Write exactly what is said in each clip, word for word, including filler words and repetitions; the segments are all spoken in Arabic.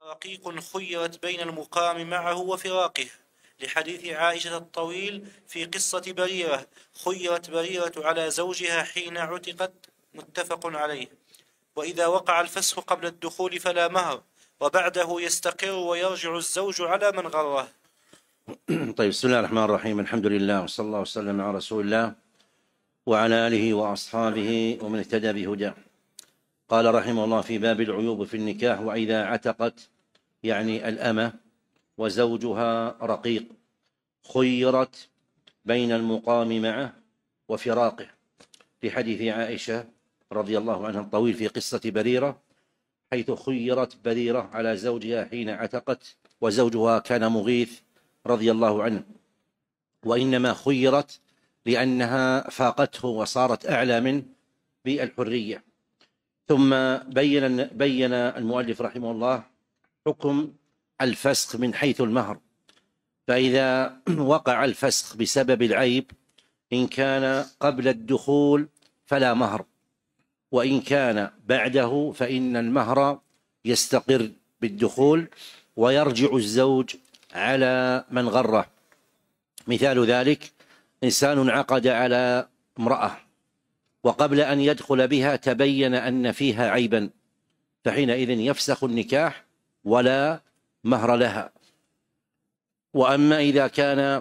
رقيق خيرت بين المقام معه وفراقه، لحديث عائشة الطويل في قصة بريرة. خيرت بريرة على زوجها حين عتقت، متفق عليه. وإذا وقع الفسخ قبل الدخول فلا مهر، وبعده يستقر ويرجع الزوج على من غره. طيب، بسم الله الرحمن الرحيم. الحمد لله، وصلى الله وسلم على رسول الله وعلى آله وأصحابه ومن اهتدى بهداه. قال رحمه الله في باب العيوب في النكاح: وإذا عتقت، يعني الأمة، وزوجها رقيق، خيرت بين المقام معه وفراقه، لحديث عائشة رضي الله عنها الطويل في قصة بريرة، حيث خيرت بريرة على زوجها حين عتقت، وزوجها كان مغيث رضي الله عنه، وإنما خيرت لأنها فاقته وصارت أعلى منه بالحرية. ثم بين بين المؤلف رحمه الله حكم الفسخ من حيث المهر. فإذا وقع الفسخ بسبب العيب، إن كان قبل الدخول فلا مهر، وإن كان بعده فإن المهر يستقر بالدخول ويرجع الزوج على من غره. مثال ذلك: إنسان عقد على امرأة، وقبل أن يدخل بها تبين أن فيها عيبا، فحينئذ يفسخ النكاح ولا مهر لها. وأما إذا كان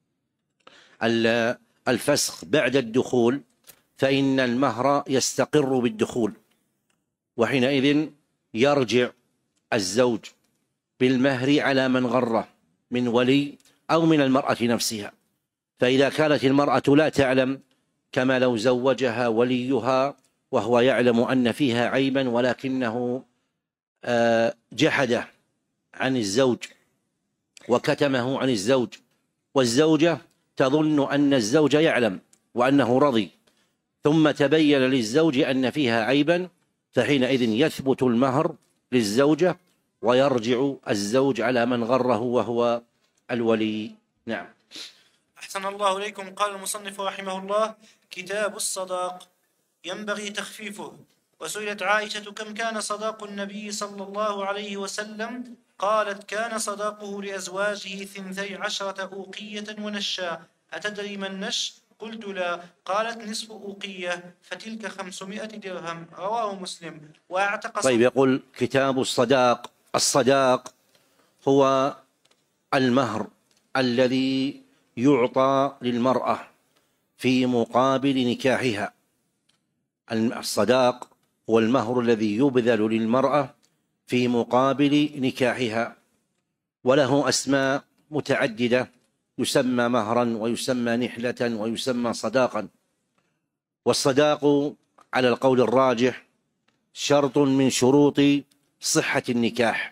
الفسخ بعد الدخول فإن المهر يستقر بالدخول، وحينئذ يرجع الزوج بالمهر على من غره من ولي أو من المرأة نفسها. فإذا كانت المرأة لا تعلم، كما لو زوجها وليها وهو يعلم أن فيها عيبا ولكنه جحد عن الزوج وكتمه عن الزوج، والزوجة تظن أن الزوج يعلم وأنه رضي، ثم تبين للزوج أن فيها عيبا، فحينئذ يثبت المهر للزوجة ويرجع الزوج على من غره وهو الولي. نعم. أحسن الله إليكم. قال المصنف رحمه الله: كتاب الصداق ينبغي تخفيفه. وسئلت عائشة: كم كان صداق النبي صلى الله عليه وسلم؟ قالت: كان صداقه لأزواجه ثنتي عشرة أوقية ونشا. أتدري ما النش؟ قلت: لا. قالت: نصف أوقية، فتلك خمسمائة درهم. رواه مسلم. وأعتق. طيب، يقول كتاب الصداق. الصداق هو المهر الذي يعطى للمرأة في مقابل نكاحها. الصداق هو المهر الذي يبذل للمرأة في مقابل نكاحها، وله أسماء متعددة، يسمى مهرا ويسمى نحلة ويسمى صداقا. والصداق على القول الراجح شرط من شروط صحة النكاح،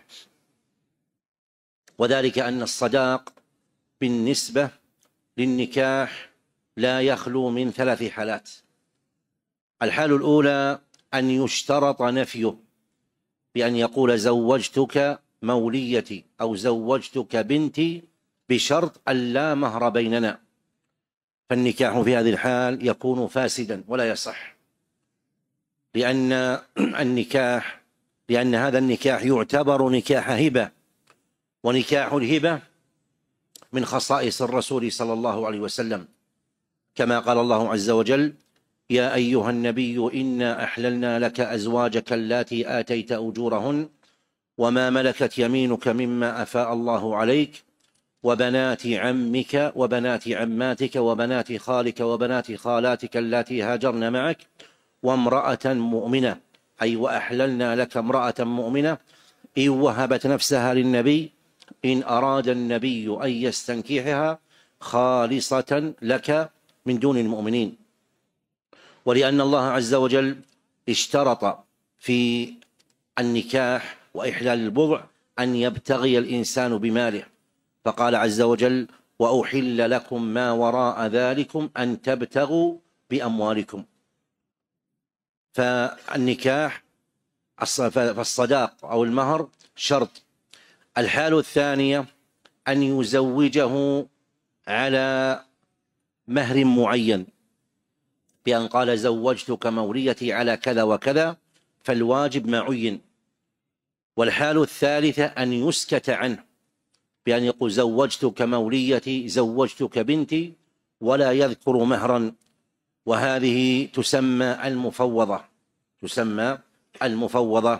وذلك أن الصداق بالنسبة للنكاح لا يخلو من ثلاث حالات. الحال الأولى أن يشترط نفيه، بأن يقول: زوجتك موليتي أو زوجتك بنتي، بشرط أن لا مهر بيننا، فالنكاح في هذه الحال يكون فاسدا ولا يصح، لأن النكاح لأن هذا النكاح يعتبر نكاح هبة، ونكاح الهبة من خصائص الرسول صلى الله عليه وسلم، كما قال الله عز وجل: يا أيها النبي إنا أحللنا لك أزواجك اللاتي آتيت أجورهن وما ملكت يمينك مما أفاء الله عليك وبنات عمك وبنات عماتك وبنات خالك وبنات خالاتك اللاتي هاجرن معك وامرأة مؤمنة، أي وأحللنا لك امرأة مؤمنة إن وهبت نفسها للنبي إن أراد النبي أن يستنكحها خالصة لك من دون المؤمنين. ولأن الله عز وجل اشترط في النكاح وإحلال البضع أن يبتغي الإنسان بماله، فقال عز وجل: وأحل لكم ما وراء ذلكم أن تبتغوا بأموالكم. فالنكاح فالصداق أو المهر شرط. الحال الثانية أن يزوجه على مهر معين، بأن قال: زوجتك موليتي على كذا وكذا، فالواجب ما عين، والحال الثالثة أن يسكت عنه بأن يقول زوجتك موليتي، زوجتك بنتي، ولا يذكر مهرا، وهذه تسمى المفوضة، تسمى المفوضة.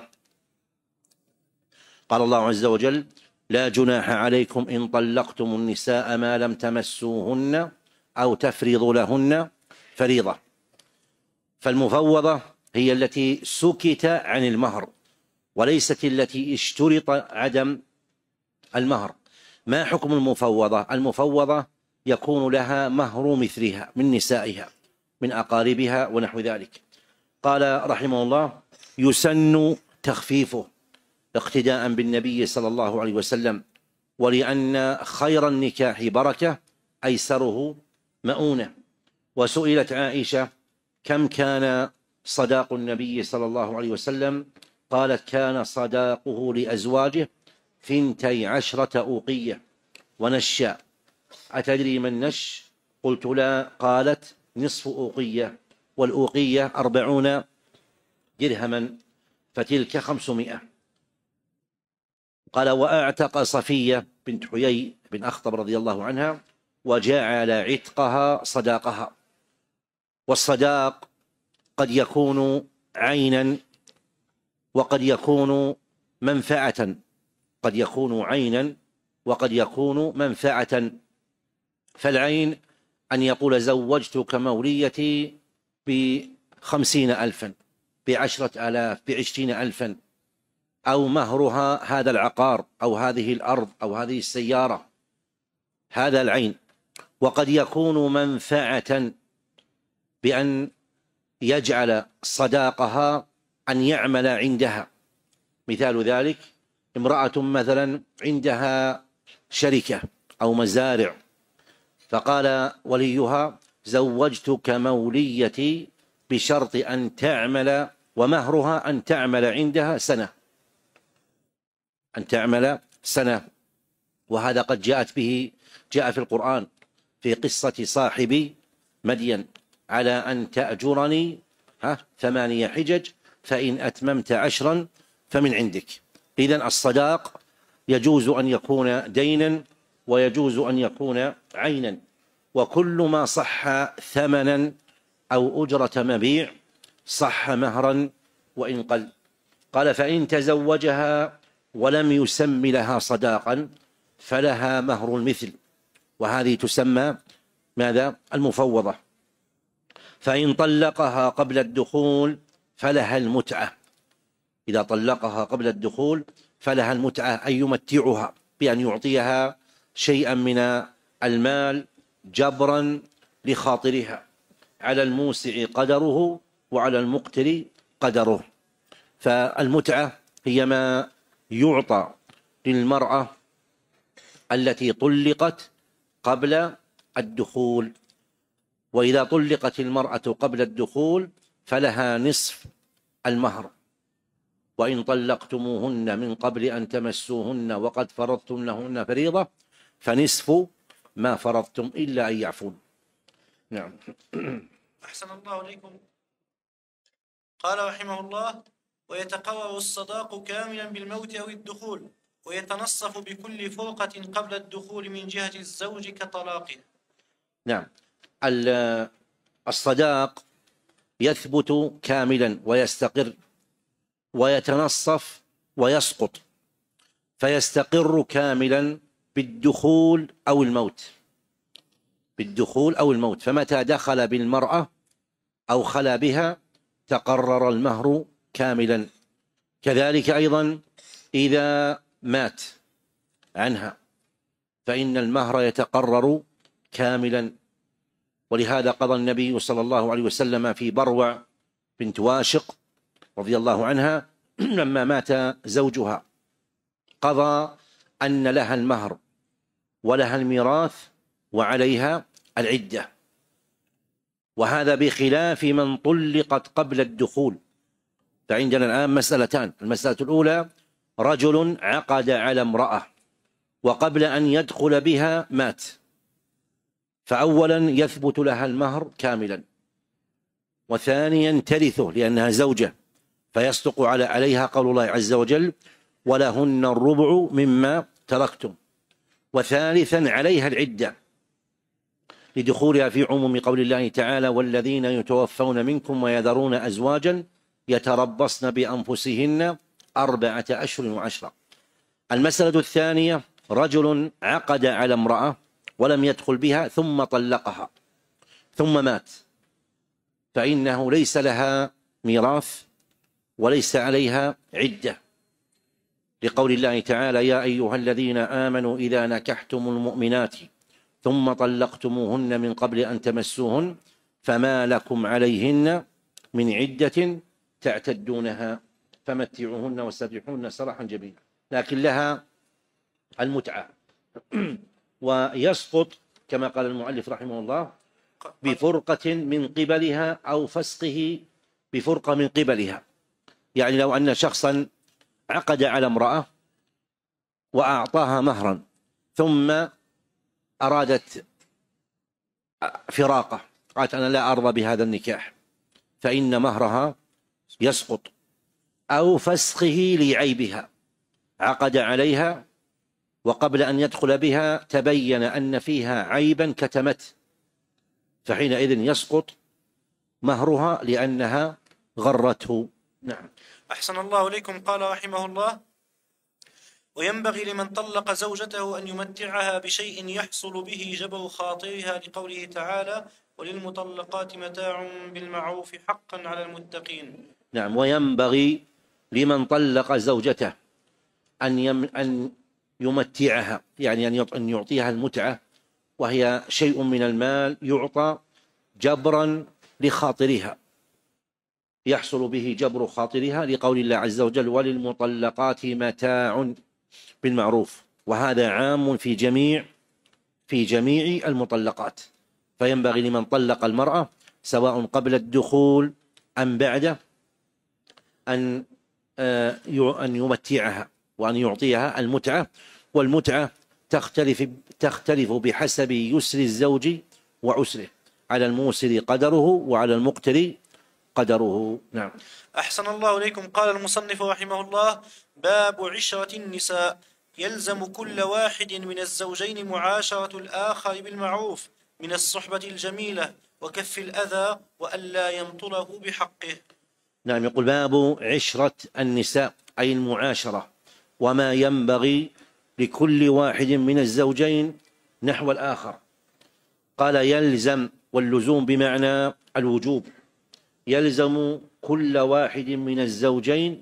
قال الله عز وجل: لا جناح عليكم إن طلقتم النساء ما لم تمسوهن أو تفرضوا لهن فريضة. فالمفوضة هي التي سكت عن المهر، وليست التي اشترط عدم المهر. ما حكم المفوضة؟ المفوضة يكون لها مهر مثلها من نسائها، من أقاربها ونحو ذلك. قال رحمه الله: يسن تخفيفه اقتداء بالنبي صلى الله عليه وسلم، ولأن خير النكاح بركة أيسره مؤونة. وسئلت عائشة: كم كان صداق النبي صلى الله عليه وسلم؟ قالت: كان صداقه لأزواجه ثنتي عشرة أوقية ونشا. أتدري ما النش؟ قلت: لا. قالت: نصف أوقية، والأوقية أربعون درهما، فتلك خمسمائة. قال: وأعتق صفية بنت حيي بن أخطب رضي الله عنها، وجعل عتقها صداقها. والصداق قد يكون عينا وقد يكون منفعة، قد يكون عينا وقد يكون منفعة. فالعين أن يقول زوجتك موليتي بخمسين ألفا، بعشرة آلاف، بعشرين ألفا، أو مهرها هذا العقار أو هذه الأرض أو هذه السيارة، هذا العين. وقد يكون منفعة بأن يجعل صداقها أن يعمل عندها. مثال ذلك: امرأة مثلا عندها شركة أو مزارع، فقال وليها: زوجتك موليتي بشرط أن تعمل، ومهرها أن تعمل عندها سنة، أن تعمل سنة. وهذا قد جاءت به جاء في القرآن في قصة صاحب مدين: على أن تأجرني ها ثمانية حجج فإن أتممت عشرا فمن عندك. إذن الصداق يجوز أن يكون دينا ويجوز أن يكون عينا، وكل ما صح ثمنا أو أجرة مبيع صح مهرا وإن قل. قال: فإن تزوجها ولم يسم لها صداقا فلها مهر المثل، وهذه تسمى ماذا؟ المفوضة. فإن طلقها قبل الدخول فلها المتعة. إذا طلقها قبل الدخول فلها المتعة، أن يمتعها بأن يعطيها شيئا من المال جبرا لخاطرها، على الموسع قدره وعلى المقتر قدره. فالمتعة هي ما يعطى للمرأة التي طلقت قبل الدخول. وإذا طلقت المرأة قبل الدخول فلها نصف المهر. وإن طلقتموهن من قبل أن تمسوهن وقد فرضتم لهن فريضة فنصف ما فرضتم إلا أن يعفون. نعم. أحسن الله إليكم. قال رحمه الله: ويتقرر الصداق كاملا بالموت أو الدخول، ويتنصف بكل فرقة قبل الدخول من جهة الزوج كطلاقه. نعم. الصداق يثبت كاملا ويستقر، ويتنصف ويسقط. فيستقر كاملا بالدخول أو الموت، بالدخول أو الموت. فمتى دخل بالمرأة أو خلا بها تقرر المهر كاملا. كذلك أيضا إذا مات عنها فإن المهر يتقرر كاملا. ولهذا قضى النبي صلى الله عليه وسلم في بروع بنت واشق رضي الله عنها لما مات زوجها، قضى أن لها المهر ولها الميراث وعليها العدة. وهذا بخلاف من طلقت قبل الدخول. فعندنا الآن مسألتان: المسألة الأولى رجل عقد على امرأة وقبل أن يدخل بها مات، فأولا يثبت لها المهر كاملا، وثانيا ترثه لأنها زوجة، فيصدق على عليها قول الله عز وجل: ولهن الربع مما تركتم. وثالثا عليها العدة لدخولها في عموم قول الله تعالى: والذين يتوفون منكم ويذرون أزواجا يتربصن بأنفسهن أربعة أشهر وعشرة. المسألة الثانية: رجل عقد على امرأة ولم يدخل بها ثم طلقها ثم مات، فإنه ليس لها ميراث وليس عليها عدة، لقول الله تعالى: يا أيها الذين آمنوا إذا نكحتم المؤمنات ثم طلقتموهن من قبل أن تمسوهن فما لكم عليهن من عدة تعتدونها فمتعوهن واسترجعوهن سراحا جميلا. لكن لها المتعة، ويسقط كما قال المؤلف رحمه الله بفرقة من قبلها أو فسقه بفرقة من قبلها. يعني لو أن شخصا عقد على امرأة وأعطاها مهرا ثم أرادت فراقه، قالت أنا لا أرضى بهذا النكاح، فإن مهرها يسقط. أو فسخه لعيبها، عقد عليها وقبل أن يدخل بها تبين أن فيها عيبا كتمته، فحينئذ يسقط مهرها لأنها غرته. نعم. أحسن الله إليكم. قال رحمه الله: وينبغي لمن طلق زوجته أن يمتعها بشيء يحصل به جبر خاطرها، لقوله تعالى: وللمطلقات متاع بالمعروف حقا على المتقين. نعم. وينبغي لمن طلق زوجته أن يم أن يمتعها، يعني أن يعطيها المتعة، وهي شيء من المال يعطى جبرا لخاطرها، يحصل به جبر خاطرها، لقول الله عز وجل: وللمطلقات متاع بالمعروف. وهذا عام في جميع في جميع المطلقات. فينبغي لمن طلق المرأة سواء قبل الدخول أم بعده أن أن يمتعها وأن يعطيها المتعة. والمتعة تختلف تختلف بحسب يسر الزوج وعسره، على الموسر قدره وعلى المقتر قدره. نعم. أحسن الله إليكم. قال المصنف رحمه الله: باب عشرة النساء. يلزم كل واحد من الزوجين معاشرة الآخر بالمعروف من الصحبة الجميلة وكف الأذى وألا يمطله بحقه. نعم. يقول: باب عشرة النساء، أي المعاشرة، وما ينبغي لكل واحد من الزوجين نحو الآخر. قال: يلزم، واللزوم بمعنى الوجوب، يلزم كل واحد من الزوجين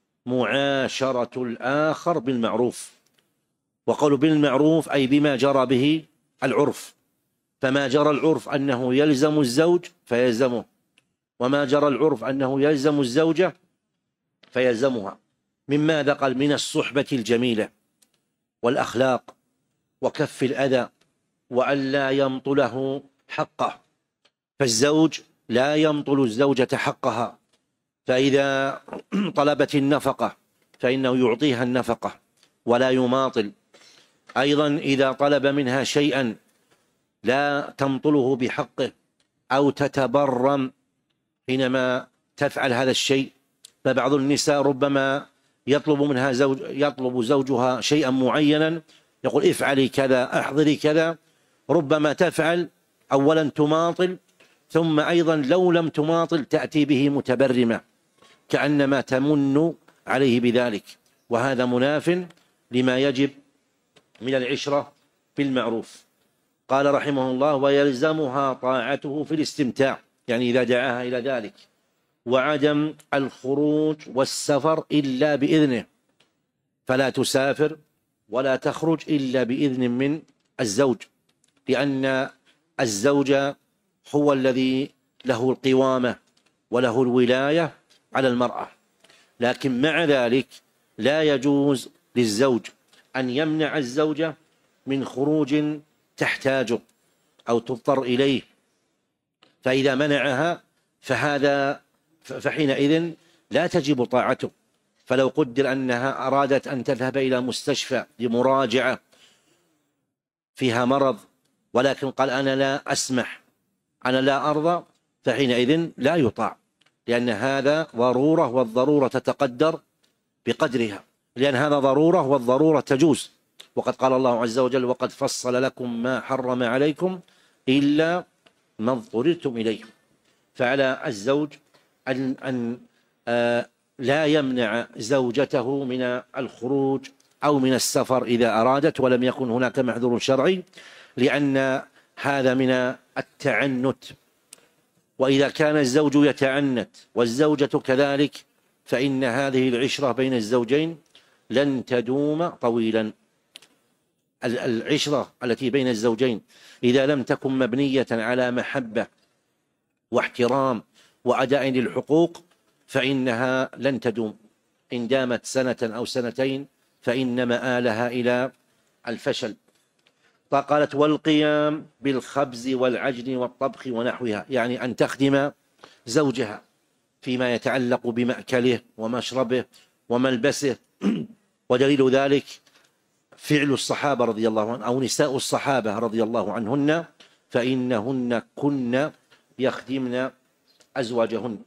معاشرة الآخر بالمعروف. وقول بالمعروف أي بما جرى به العرف، فما جرى العرف أنه يلزم الزوج فيلزمه، وما جرى العرف أنه يلزم الزوجة فيلزمها. مما قال: من الصحبة الجميلة والأخلاق وكف الأذى وألا يمطله حقه. فالزوج لا يمطل الزوجة حقها، فإذا طلبت النفقة فإنه يعطيها النفقة ولا يماطل. أيضا إذا طلب منها شيئا لا تمطله بحقه أو تتبرم حينما تفعل هذا الشيء. فبعض النساء ربما يطلب منها زوج يطلب زوجها شيئا معينا، يقول: افعلي كذا، احضري كذا، ربما تفعل أولا تماطل، ثم أيضا لو لم تماطل تأتي به متبرمة كأنما تمن عليه بذلك، وهذا مناف لما يجب من العشرة بالمعروف. قال رحمه الله: ويلزمها طاعته في الاستمتاع، يعني إذا دعاها إلى ذلك، وعدم الخروج والسفر إلا بإذنه، فلا تسافر ولا تخرج إلا بإذن من الزوج، لأن الزوج هو الذي له القوامة وله الولاية على المرأة. لكن مع ذلك لا يجوز للزوج أن يمنع الزوجة من خروج تحتاجه أو تضطر إليه، فإذا منعها فهذا فحينئذ لا تجب طاعته. فلو قدر أنها أرادت أن تذهب إلى مستشفى لمراجعة فيها مرض، ولكن قال: أنا لا أسمح، أنا لا أرضى، فحينئذ لا يطاع، لأن هذا ضرورة، والضرورة تتقدر بقدرها. لأن هذا ضرورة، والضرورة تجوز. وقد قال الله عز وجل: وقد فصل لكم ما حرم عليكم إلا ما اضطررتم إليه. فعلى الزوج أن, أن آه لا يمنع زوجته من الخروج أو من السفر إذا أرادت ولم يكن هناك محذور شرعي، لأن هذا من التعنت. وإذا كان الزوج يتعنت والزوجة كذلك فإن هذه العشرة بين الزوجين لن تدوم طويلا. العشرة التي بين الزوجين إذا لم تكن مبنية على محبة واحترام وأداء للحقوق فإنها لن تدوم. إن دامت سنة أو سنتين فإن مآلها إلى الفشل. قالت: والقيام بالخبز والعجن والطبخ ونحوها، يعني أن تخدم زوجها فيما يتعلق بمأكله ومشربه وملبسه. ودليل ذلك فعل الصحابة رضي الله عنهم أو نساء الصحابة رضي الله عنهن، فإنهن كن يخدمن أزواجهن.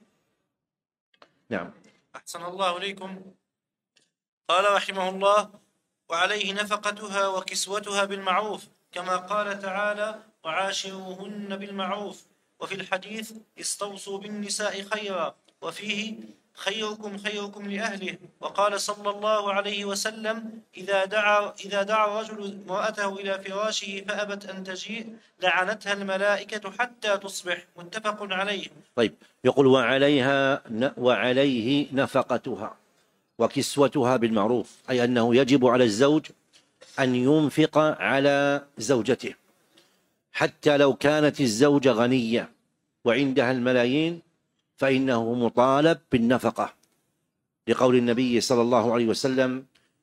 نعم. أحسن الله إليكم. قال رحمه الله: وعليه نفقتها وكسوتها بالمعروف، كما قال تعالى: وعاشروهن بالمعروف. وفي الحديث: استوصوا بالنساء خيرا، وفيه: خيركم خيركم لأهله. وقال صلى الله عليه وسلم: إذا دعا, إذا دعا الرجل امرأته إلى فراشه فأبت أن تجيء لعنتها الملائكة حتى تصبح. متفق عليه. طيب، يقول: وعليها وعليه نفقتها وكسوتها بالمعروف، أي أنه يجب على الزوج أن ينفق على زوجته، حتى لو كانت الزوجة غنية وعندها الملايين فإنه مطالب بالنفقة، لقول النبي صلى الله عليه وسلم: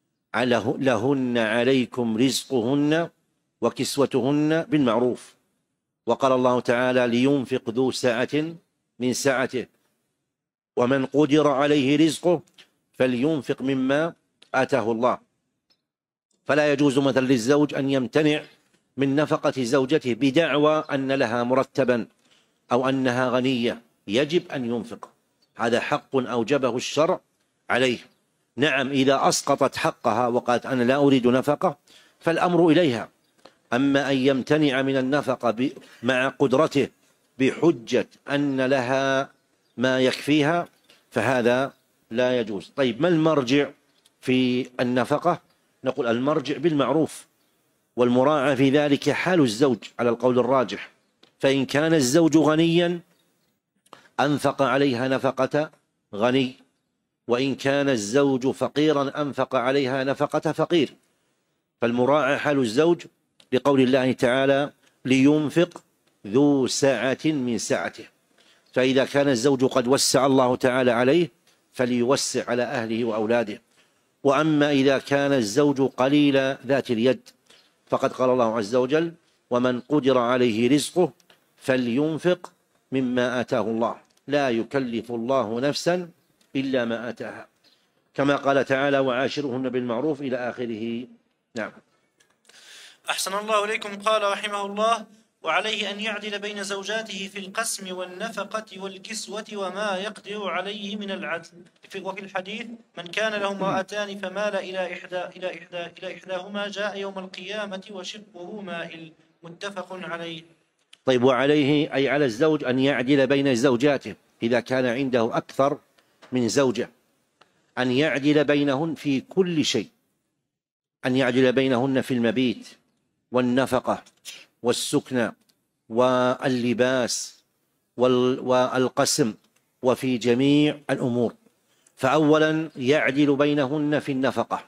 لهن عليكم رزقهن وكسوتهن بالمعروف. وقال الله تعالى: لينفق ذو سعة من سعته ومن قدر عليه رزقه فلينفق مما آتاه الله. فلا يجوز مثلا للزوج أن يمتنع من نفقة زوجته بدعوى أن لها مرتبا أو أنها غنية. يجب أن ينفق، هذا حق أوجبه الشرع عليه. نعم، إذا أسقطت حقها وقالت أنا لا أريد نفقة فالأمر إليها. أما أن يمتنع من النفقة مع قدرته بحجة أن لها ما يكفيها فهذا لا يجوز. طيب، ما المرجع في النفقة؟ نقول: المرجع بالمعروف، والمراعى في ذلك حال الزوج على القول الراجح. فإن كان الزوج غنيا أنفق عليها نفقة غني، وإن كان الزوج فقيرا أنفق عليها نفقة فقير. فالمراعى حال الزوج، لقول الله تعالى: لينفق ذو سعة من سعته. فإذا كان الزوج قد وسع الله تعالى عليه فليوسع على أهله وأولاده. وأما إذا كان الزوج قليل ذات اليد فقد قال الله عز وجل: ومن قدر عليه رزقه فلينفق مما آتاه الله، لا يكلف الله نفسا إلا ما آتاها، كما قال تعالى: وعاشرهن بالمعروف إلى آخره. نعم. أحسن الله إليكم. قال رحمه الله: وعليه أن يعدل بين زوجاته في القسم والنفقة والكسوة وما يقدر عليه من العدل. وفي الحديث: من كان له امرأتان فمال إلى إحدى إلى إحدى إلى إحداهما جاء يوم القيامة وشقه مائل. متفق عليه. طيب، وعليه أي على الزوج أن يعدل بين زوجاته إذا كان عنده أكثر من زوجة، أن يعدل بينهن في كل شيء، أن يعدل بينهن في المبيت والنفقة والسكنى واللباس والقسم وفي جميع الأمور. فأولا يعدل بينهن في النفقة،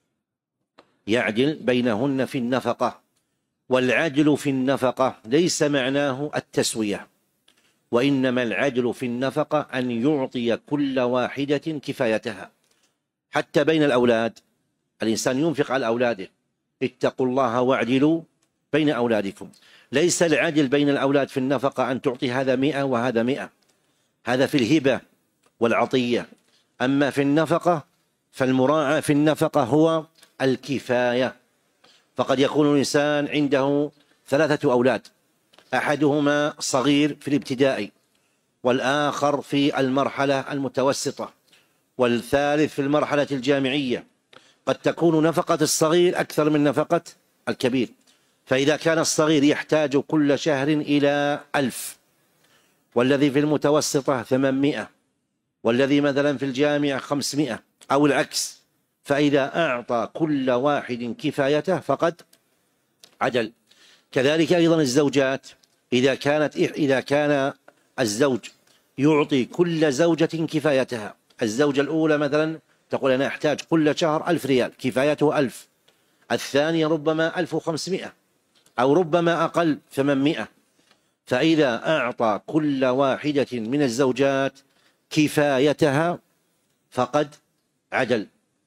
يعدل بينهن في النفقة. والعدل في النفقة ليس معناه التسوية، وإنما العدل في النفقة أن يعطي كل واحدة كفايتها. حتى بين الأولاد الإنسان ينفق على أولاده: اتقوا الله واعدلوا بين أولادكم. ليس العدل بين الأولاد في النفقة أن تعطي هذا مئة وهذا مئة، هذا في الهبة والعطية. أما في النفقة فالمراعى في النفقة هو الكفاية. فقد يكون الإنسان عنده ثلاثة أولاد، أحدهما صغير في الابتدائي، والآخر في المرحلة المتوسطة، والثالث في المرحلة الجامعية، قد تكون نفقة الصغير أكثر من نفقة الكبير. فإذا كان الصغير يحتاج كل شهر إلى ألف، والذي في المتوسطة ثمانمائة، والذي مثلا في الجامعة خمسمائة أو العكس، فإذا أعطى كل واحد كفايته فقد عدل. كذلك أيضا الزوجات، إذا كانت إذا كان الزوج يعطي كل زوجة كفايتها، الزوجة الأولى مثلا تقول أنا أحتاج كل شهر ألف ريال كفايته ألف، الثانية ربما ألف وخمسمائة أو ربما أقل ثمانمائة، فإذا أعطى كل واحدة من الزوجات كفايتها فقد عدل.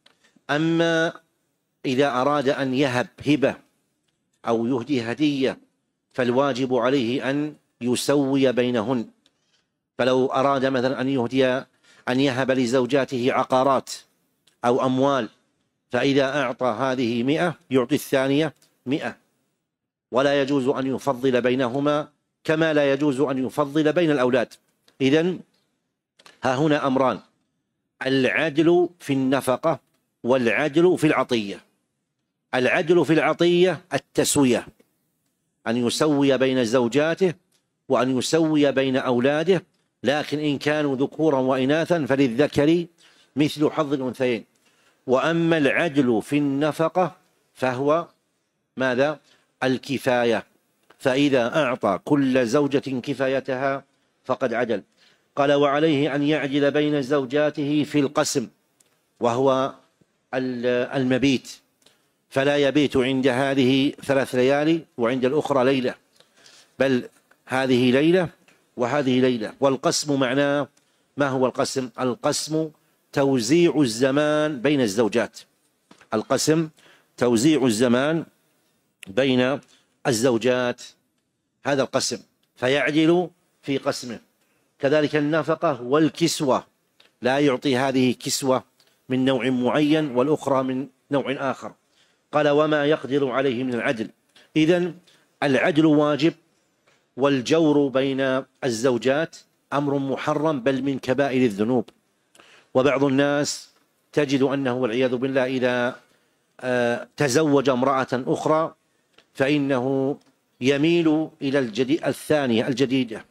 أما إذا أراد أن يهب هبة أو يهدي هدية فالواجب عليه أن يسوي بينهن. فلو أراد مثلا أن يهدي أن يهب لزوجاته عقارات أو أموال، فإذا أعطى هذه مئة يعطي الثانية مئة، ولا يجوز أن يفضل بينهما كما لا يجوز أن يفضل بين الأولاد. إذن ها هنا أمران: العدل في النفقة والعدل في العطية. العدل في العطية التسوية، أن يسوي بين زوجاته وأن يسوي بين أولاده، لكن إن كانوا ذكورا وإناثا فللذكر مثل حظ الأنثيين. وأما العدل في النفقة فهو ماذا؟ الكفاية، فإذا أعطى كل زوجة كفايتها فقد عدل. قال: وعليه أن يعدل بين زوجاته في القسم، وهو المبيت، فلا يبيت عند هذه ثلاث ليالي وعند الأخرى ليلة، بل هذه ليلة وهذه ليلة. والقسم معناه ما هو القسم؟ القسم توزيع الزمان بين الزوجات. القسم توزيع الزمان بين الزوجات، هذا القسم، فيعدل في قسمه. كذلك النفقة والكسوة، لا يعطي هذه كسوة من نوع معين والأخرى من نوع آخر. قال: وما يقدر عليه من العدل. إذن العدل واجب، والجور بين الزوجات أمر محرم بل من كبائر الذنوب. وبعض الناس تجد أنه والعياذ بالله إذا تزوج امرأة أخرى فإنه يميل إلى الجديد الثانية الجديدة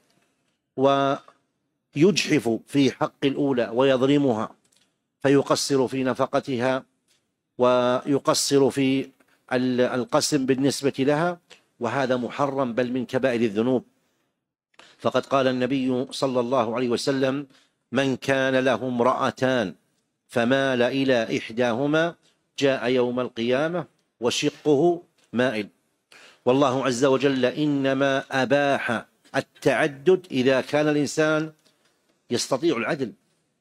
ويجحف في حق الأولى ويظلمها، فيقصر في نفقتها ويقصر في القسم بالنسبة لها، وهذا محرم بل من كبائر الذنوب. فقد قال النبي صلى الله عليه وسلم: من كان له امرأتان فمال إلى إحداهما جاء يوم القيامة وشقه مائل. والله عز وجل إنما أباح التعدد إذا كان الإنسان يستطيع العدل،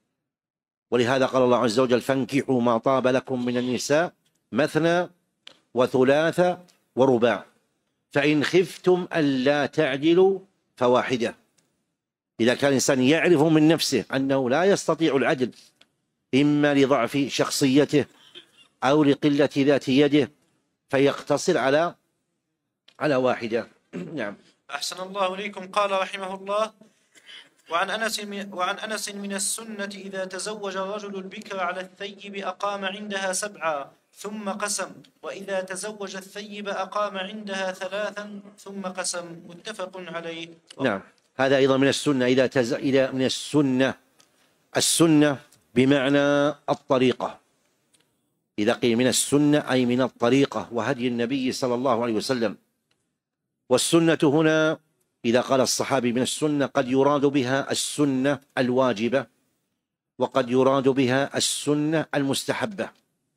ولهذا قال الله عز وجل: فانكحوا ما طاب لكم من النساء مثنى وثلاث ورباع فإن خفتم ألا تعدلوا فواحدة. إذا كان الإنسان يعرف من نفسه أنه لا يستطيع العدل، إما لضعف شخصيته أو لقلة ذات يده، فيقتصر على على واحدة. نعم. أحسن الله إليكم. قال رحمه الله: وعن أنس وعن أنس من السنة إذا تزوج الرجل البكر على الثيب أقام عندها سبعا ثم قسم، وإذا تزوج الثيب أقام عندها ثلاثا ثم قسم. متفق عليه. نعم، هذا أيضا من السنة. إذا تز... إذا من السنة، السنة بمعنى الطريقة. إذا قيل من السنة أي من الطريقة وهدي النبي صلى الله عليه وسلم. والسنة هنا إذا قال الصحابي من السنة قد يراد بها السنة الواجبة، وقد يراد بها السنة المستحبة.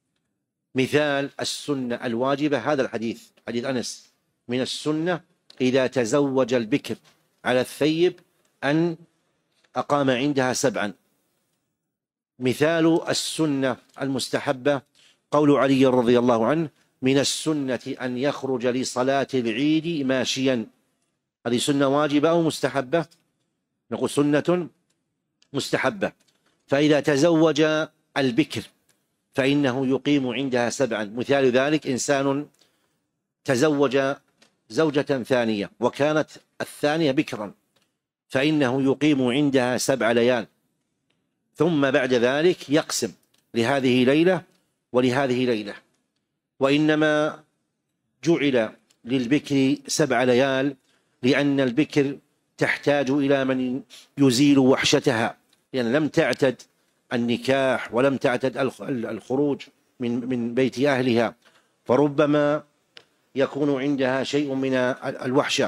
مثال السنة الواجبة هذا الحديث، حديث أنس: من السنة إذا تزوج البكر على الثيب أن أقام عندها سبعا. مثال السنة المستحبة قول علي رضي الله عنه: من السنة أن يخرج لصلاة العيد ماشيا. هذه سنة واجبة أو مستحبة؟ نقول سنة مستحبة. فإذا تزوج البكر فإنه يقيم عندها سبعا. مثال ذلك: إنسان تزوج زوجة ثانية وكانت الثانية بكرا، فإنه يقيم عندها سبع ليال، ثم بعد ذلك يقسم: لهذه ليلة ولهذه ليلة، وإنما جعل للبكر سبع ليال لأن البكر تحتاج إلى من يزيل وحشتها، لأن يعني لم تعتد النكاح ولم تعتد الخروج من من بيت أهلها، فربما يكون عندها شيء من الوحشة،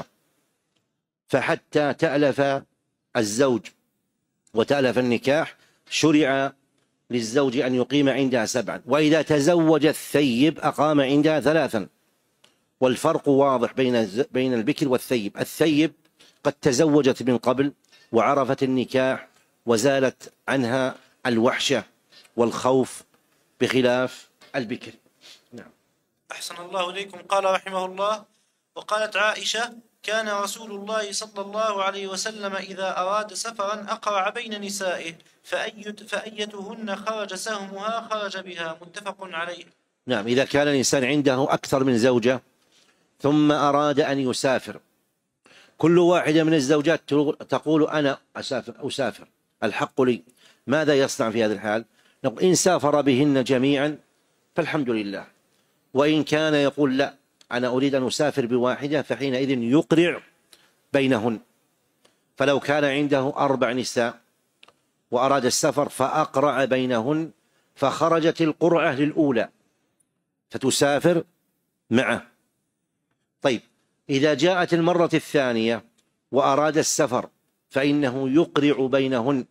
فحتى تألف الزوج وتألف النكاح شرع للزوج أن يقيم عندها سبعا، وإذا تزوج الثيب أقام عندها ثلاثا. والفرق واضح بين بين البكر والثيب. الثيب قد تزوجت من قبل وعرفت النكاح وزالت عنها الوحشة والخوف، بخلاف البكر. نعم. أحسن الله إليكم. قال رحمه الله: وقالت عائشة: كان رسول الله صلى الله عليه وسلم إذا أراد سفرا أقرع بين نسائه فأيت فأيتهن خرج سهمها خرج بها، متفق عليه. نعم. إذا كان الإنسان عنده أكثر من زوجة ثم أراد أن يسافر، كل واحدة من الزوجات تقول أنا أسافر أسافر الحق لي، ماذا يصنع في هذا الحال؟ نقول إن سافر بهن جميعا فالحمد لله، وإن كان يقول لا أنا أريد أن أسافر بواحدة فحينئذ يقرع بينهن. فلو كان عنده أربع نساء وأراد السفر فأقرع بينهن فخرجت القرعة للأولى فتسافر معه. طيب، إذا جاءت المرة الثانية وأراد السفر فإنه يقرع بينهن،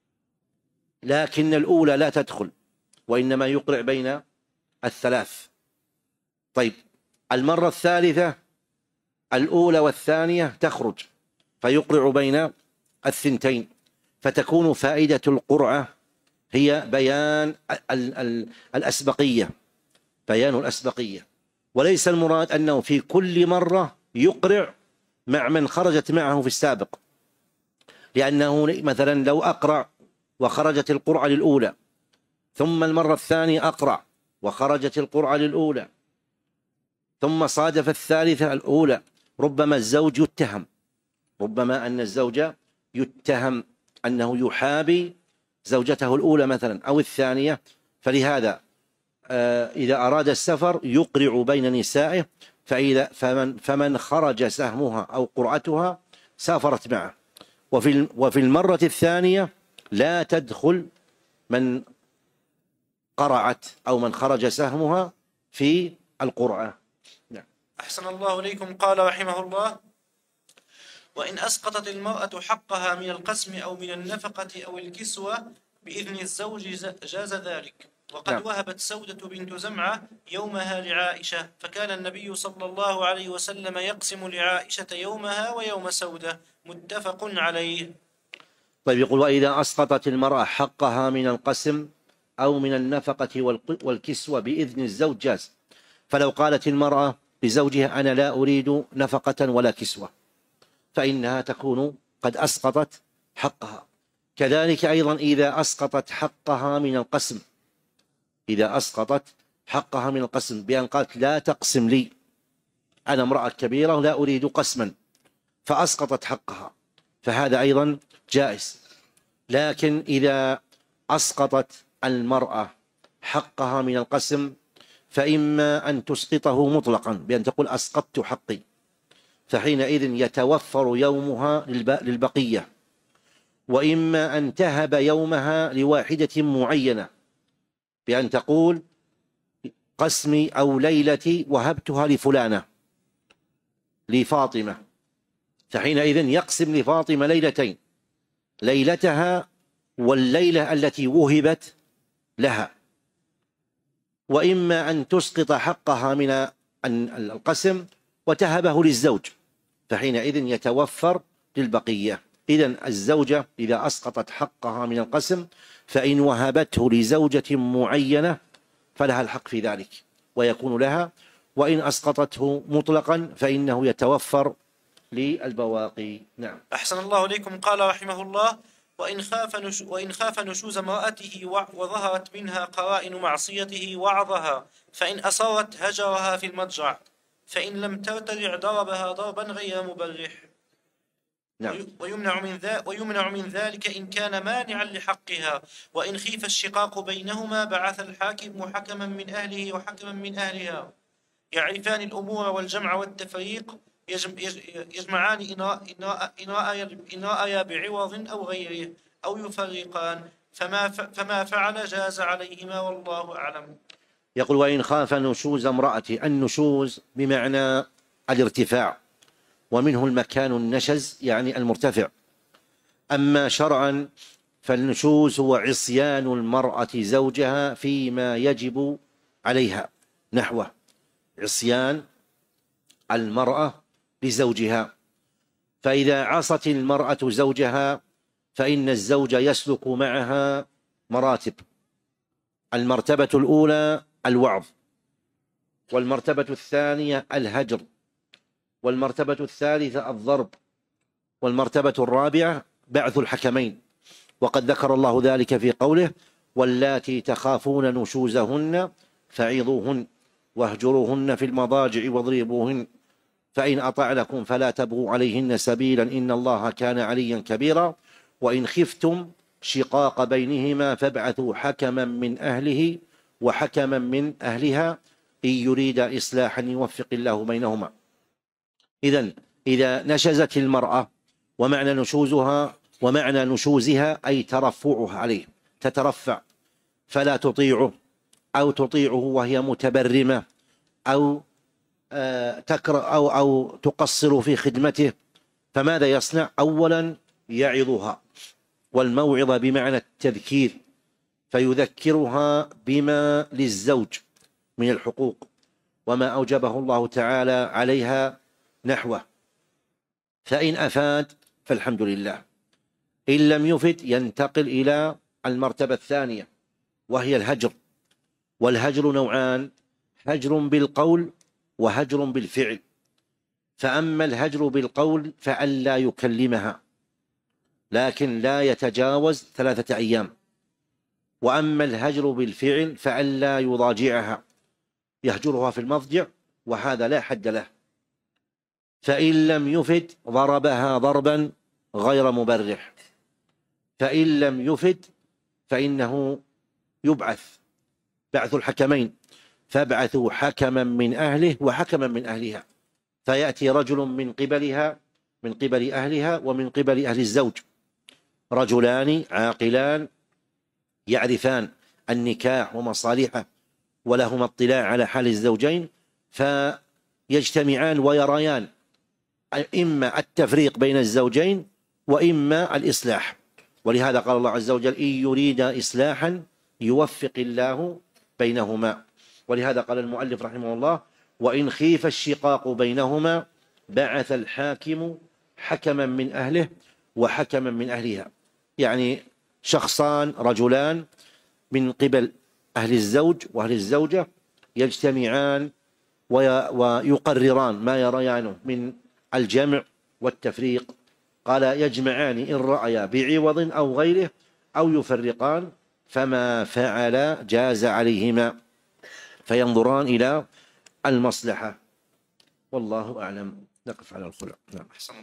لكن الأولى لا تدخل وإنما يقرع بين الثلاث. طيب، المرة الثالثة الأولى والثانية تخرج فيقرع بين الثنتين، فتكون فائدة القرعة هي بيان الأسبقية، بيان الأسبقية، وليس المراد أنه في كل مرة يقرع مع من خرجت معه في السابق، لأنه مثلا لو أقرع وخرجت القرعة للأولى ثم المرة الثانية أقرع وخرجت القرعة للأولى ثم صادف الثالثة الأولى، ربما الزوج يتهم، ربما أن الزوج يتهم أنه يحابي زوجته الأولى مثلا أو الثانية، فلهذا إذا أراد السفر يقرع بين نسائه، فإذا فمن, فمن خرج سهمها أو قرعتها سافرت معه، وفي وفي المرة الثانية لا تدخل من قرعت أو من خرج سهمها في القرعة. نعم. أحسن الله إليكم. قال رحمه الله: وإن أسقطت المرأة حقها من القسم أو من النفقة أو الكسوة بإذن الزوج جاز ذلك. وقد نعم. وهبت سودة بنت زمعة يومها لعائشة، فكان النبي صلى الله عليه وسلم يقسم لعائشة يومها ويوم سودة، متفق عليه. طيب، يقول: وإذا أسقطت المرأة حقها من القسم أو من النفقة والكسوة بإذن الزوج جاز. فلو قالت المرأة لزوجها أنا لا أريد نفقة ولا كسوة فإنها تكون قد أسقطت حقها. كذلك أيضا إذا أسقطت حقها من القسم، إذا أسقطت حقها من القسم بأن قالت لا تقسم لي، أنا امرأة كبيرة لا أريد قسما، فأسقطت حقها، فهذا أيضا جائز. لكن إذا أسقطت المرأة حقها من القسم فإما أن تسقطه مطلقا بأن تقول أسقطت حقي، فحينئذ يتوفر يومها للبقية، وإما أن تهب يومها لواحدة معينة بأن تقول قسمي أو ليلتي وهبتها لفلانة لفاطمة، فحينئذ يقسم لفاطمة ليلتين، ليلتها والليلة التي وهبت لها. وإما أن تسقط حقها من القسم وتهبه للزوج، فحينئذ يتوفر للبقية. إذن الزوجة إذا أسقطت حقها من القسم فإن وهبته لزوجة معينة فلها الحق في ذلك ويكون لها، وإن أسقطته مطلقا فإنه يتوفر للبواقي. نعم. أحسن الله إليكم. قال رحمه الله: وإن خاف نش... وإن خاف نشوز امرأته وظهرت منها قرائن معصيته وعظها، فإن أصرت هجرها في المضجع، فإن لم ترتدع ضربها ضربا غير مبرح. نعم. ويمنع من ذا ويمنع من ذلك إن كان مانعا لحقها. وإن خيف الشقاق بينهما بعث الحاكم حكما من أهله وحكما من أهلها يعرفان الأمور والجمع والتفريق، يجمعان إن رأيا بعوض أو غيره أو يفرقان، فما فما فعل جاز عليهما والله أعلم. يقول: وإن خاف نشوز امرأته. النشوز بمعنى الارتفاع، ومنه المكان النشز يعني المرتفع. أما شرعا فالنشوز هو عصيان المرأة زوجها فيما يجب عليها نحوه، عصيان المرأة لزوجها. فإذا عصت المرأة زوجها فإن الزوج يسلك معها مراتب. المرتبة الأولى الوعظ، والمرتبة الثانية الهجر، والمرتبة الثالثة الضرب، والمرتبة الرابعة بعث الحكمين. وقد ذكر الله ذلك في قوله: واللاتي تخافون نشوزهن فعظوهن واهجروهن في المضاجع واضربوهن فإن أطعنكم فلا تبغوا عليهن سبيلا إن الله كان عليا كبيرا وإن خفتم شقاق بينهما فابعثوا حكما من أهله وحكما من أهلها إن يريد إصلاحا يوفق الله بينهما. إذن إذا نشزت المرأة، ومعنى نشوزها ومعنى نشوزها أي ترفعها عليه، تترفع، فلا تطيعه أو تطيعه وهي متبرمة أو تكره أو أو تقصر في خدمته، فماذا يصنع؟ أولا يعظها، والموعظة بمعنى التذكير، فيذكرها بما للزوج من الحقوق وما أوجبه الله تعالى عليها نحوه، فإن أفاد فالحمد لله، إن لم يفد ينتقل إلى المرتبة الثانية وهي الهجر. والهجر نوعان: هجر بالقول وهجر بالفعل. فأما الهجر بالقول فألا يكلمها لكن لا يتجاوز ثلاثة أيام، وأما الهجر بالفعل فألا يضاجعها، يهجرها في المضجع وهذا لا حد له. فإن لم يفد ضربها ضربا غير مبرح، فإن لم يفد فإنه يبعث بعث الحكمين، فابعثوا حكما من أهله وحكما من أهلها، فيأتي رجل من قبلها من قبل أهلها ومن قبل أهل الزوج، رجلان عاقلان يعرفان النكاح ومصالحه ولهما اطلاع على حال الزوجين، فيجتمعان ويريان إما التفريق بين الزوجين وإما الإصلاح. ولهذا قال الله عز وجل: إن يريد إصلاحا يوفق الله بينهما. ولهذا قال المؤلف رحمه الله: وإن خيف الشقاق بينهما بعث الحاكم حكما من أهله وحكما من أهلها، يعني شخصان رجلان من قبل أهل الزوج وأهل الزوجة يجتمعان ويقرران ما يريانه من الجمع والتفريق. قال: يجمعان إن رأيا بعوض أو غيره أو يفرقان، فما فعل جاز عليهما، فينظران إلى المصلحة. والله أعلم. نقف على الخلع. نعم. أحسن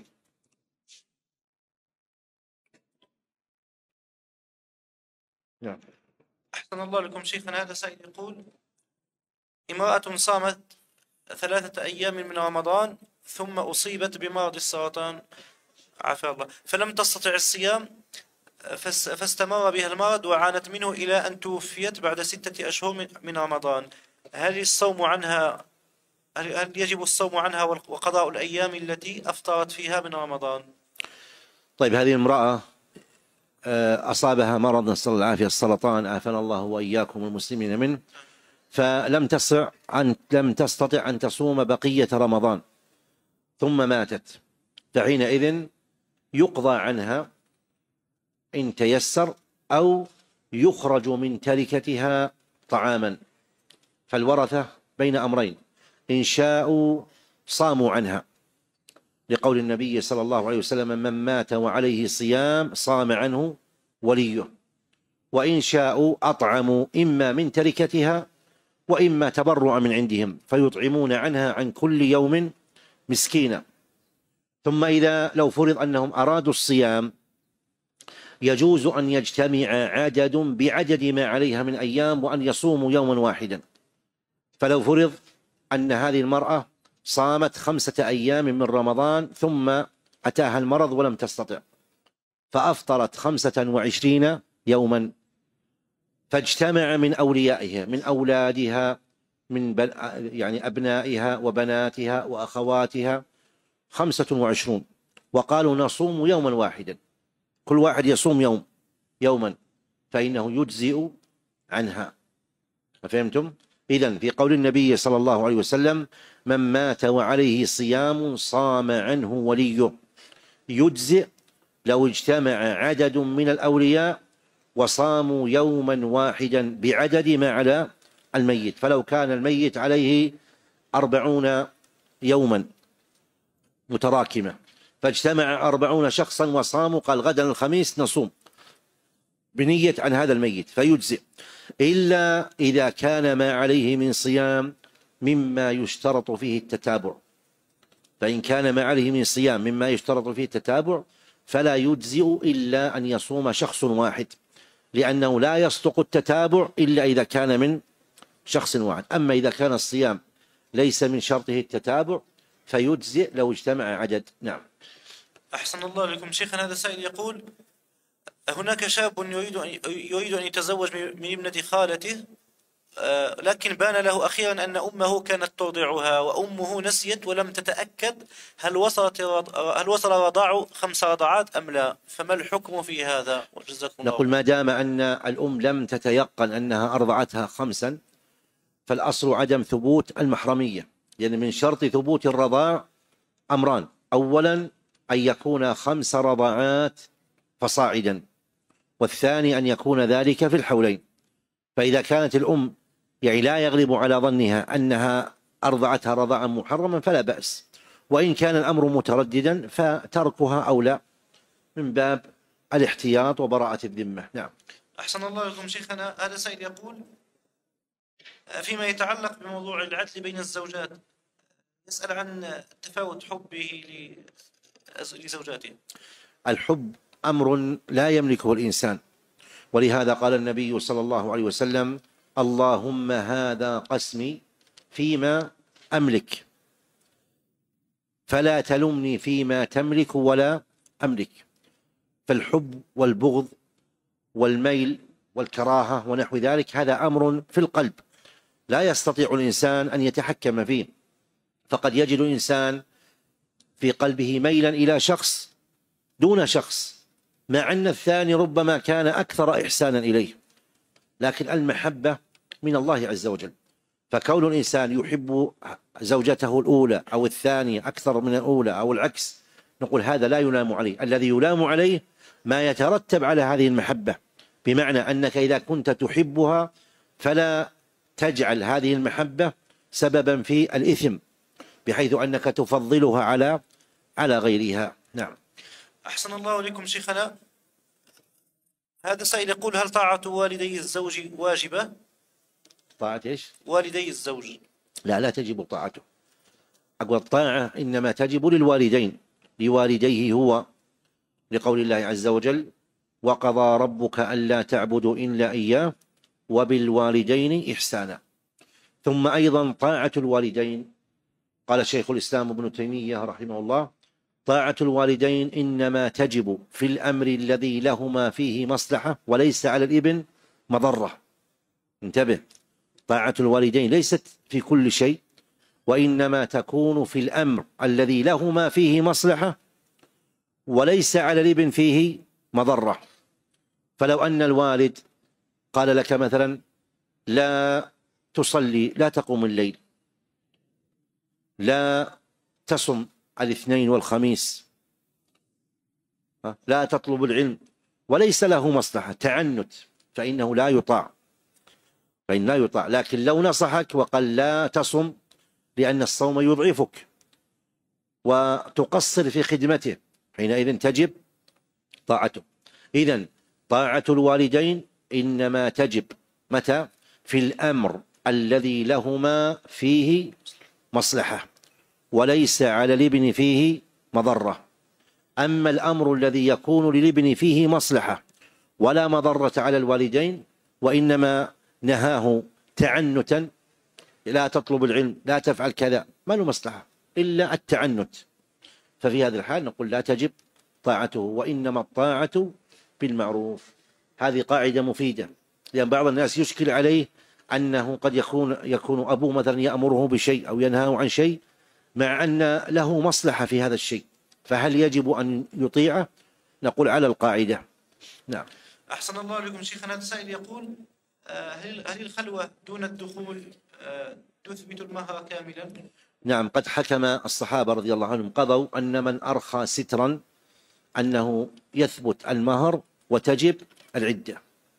نعم. أحسن الله لكم شيخنا. هذا سائل يقول: امرأة صامت ثلاثة أيام من رمضان ثم أصيبت بمرض السرطان عافى الله، فلم تستطع الصيام فاستمر بها المرض وعانت منه إلى أن توفيت بعد ستة أشهر من رمضان، هل الصوم عنها هل يجب الصوم عنها وقضاء الأيام التي أفطرت فيها من رمضان؟ طيب، هذه المرأة أصابها مرض نسأل الله العافية السرطان، عافانا الله وإياكم المسلمين منه، فلم تستطع أن لم تستطع أن تصوم بقية رمضان ثم ماتت، فحينئذ يقضى عنها إن تيسر أو يخرج من تركتها طعاما. فالورثة بين أمرين: إن شاءوا صاموا عنها لقول النبي صلى الله عليه وسلم: من مات وعليه صيام صام عنه وليه، وإن شاءوا أطعموا إما من تركتها وإما تبرعا من عندهم، فيطعمون عنها عن كل يوم مسكينا. ثم إذا لو فرض أنهم أرادوا الصيام يجوز أن يجتمع عدد بعدد ما عليها من أيام وأن يصوموا يوما واحدا. فلو فرض أن هذه المرأة صامت خمسة أيام من رمضان ثم أتاها المرض ولم تستطع فأفطرت خمسة وعشرين يوما، فاجتمع من أوليائها من أولادها من بن يعني أبنائها وبناتها وأخواتها خمسة وعشرون وقالوا نصوم يوما واحدا، كل واحد يصوم يوم يوما فإنه يجزئ عنها. فهمتم؟ إذن في قول النبي صلى الله عليه وسلم من مات وعليه صيام صام عنه وليه، يجزئ لو اجتمع عدد من الأولياء وصاموا يوما واحدا بعدد ما على الميت. فلو كان الميت عليه أربعون يوما متراكمة فاجتمع أربعون شخصا وصاموا، قال غدا الخميس نصوم بنية عن هذا الميت فيجزئ، إلا إذا كان ما عليه من صيام مما يشترط فيه التتابع. فإن كان ما عليه من صيام مما يشترط فيه التتابع فلا يجزئ إلا أن يصوم شخص واحد، لأنه لا يصدق التتابع إلا إذا كان من شخص واحد. أما إذا كان الصيام ليس من شرطه التتابع فيجزئ لو اجتمع عدد. نعم. أحسن الله لكم شيخنا. هذا سائل يقول هناك شاب يريد أن يريد أن يتزوج من ابنة خالته، لكن بان له أخيرا أن أمه كانت ترضعها وأمه نسيت ولم تتأكد هل وصلت هل وصل رضاع خمس رضعات أم لا، فما الحكم في هذا؟ وجزاكم الله. نقول ما دام أن الأم لم تتيقن أنها أرضعتها خمسا فالأصل عدم ثبوت المحرمية، يعني من شرط ثبوت الرضاع أمران: أولا أن يكون خمس رضعات فصاعدا، والثاني أن يكون ذلك في الحولين. فإذا كانت الأم يعني لا يغلب على ظنها أنها أرضعتها رضاعا محرما فلا بأس، وإن كان الأمر مترددا فتركها أولى من باب الاحتياط وبراءة الذمة. نعم. أحسن الله لكم شيخنا. هذا سيد يقول فيما يتعلق بموضوع العدل بين الزوجات، يسأل عن تفاوت حبه لزوجاته. الحب أمر لا يملكه الإنسان، ولهذا قال النبي صلى الله عليه وسلم اللهم هذا قسمي فيما أملك فلا تلمني فيما تملك ولا أملك. فالحب والبغض والميل والكراهة ونحو ذلك هذا أمر في القلب لا يستطيع الإنسان أن يتحكم فيه. فقد يجد الإنسان في قلبه ميلا إلى شخص دون شخص، مع أن الثاني ربما كان أكثر إحسانا إليه، لكن المحبة من الله عز وجل. فكون الإنسان يحب زوجته الأولى أو الثانية أكثر من الأولى أو العكس، نقول هذا لا يلام عليه. الذي يلام عليه ما يترتب على هذه المحبة، بمعنى أنك إذا كنت تحبها فلا تجعل هذه المحبة سببا في الإثم، بحيث أنك تفضلها على على غيرها. نعم. أحسن الله لكم شيخنا. هذا سائل يقول هل طاعة والدي الزوج واجبة؟ طاعة إيش؟ والدي الزوج. لا لا تجب طاعته. أقول الطاعة إنما تجب للوالدين لوالديه هو، لقول الله عز وجل وقضى ربك ألا تعبدوا إلا إياه وبالوالدين إحسانا. ثم أيضا طاعة الوالدين، قال شيخ الإسلام ابن تيمية رحمه الله طاعة الوالدين إنما تجب في الأمر الذي لهما فيه مصلحة وليس على الابن مضرة. انتبه، طاعة الوالدين ليست في كل شيء، وإنما تكون في الأمر الذي لهما فيه مصلحة وليس على الابن فيه مضرة. فلو أن الوالد قال لك مثلا لا تصلي، لا تقوم الليل، لا تصم الاثنين والخميس، لا تطلب العلم، وليس له مصلحة تعنت، فإنه لا يطاع فإن لا يطاع. لكن لو نصحك وقال لا تصم لأن الصوم يضعفك وتقصر في خدمته، حينئذ تجب طاعته. إذن طاعة الوالدين إنما تجب متى؟ في الأمر الذي لهما فيه مصلحة وليس على الابن فيه مضرة. أما الأمر الذي يكون للابن فيه مصلحة ولا مضرة على الوالدين، وإنما نهاه تعنتا، لا تطلب العلم، لا تفعل كذا، ما له مصلحة إلا التعنت، ففي هذا الحال نقول لا تجب طاعته، وإنما الطاعة بالمعروف. هذه قاعدة مفيدة، لأن بعض الناس يشكل عليه أنه قد يكون يكون أبوه مثلا يأمره بشيء أو ينهاه عن شيء مع أن له مصلحة في هذا الشيء، فهل يجب أن يطيعه؟ نقول على القاعدة. نعم. أحسن الله عليكم شيخنا. هذا السائل يقول هل هل الخلوة دون الدخول تثبت المهر كاملا؟ نعم، قد حكم الصحابة رضي الله عنهم قضوا أن من أرخى سترا أنه يثبت المهر وتجب العدة.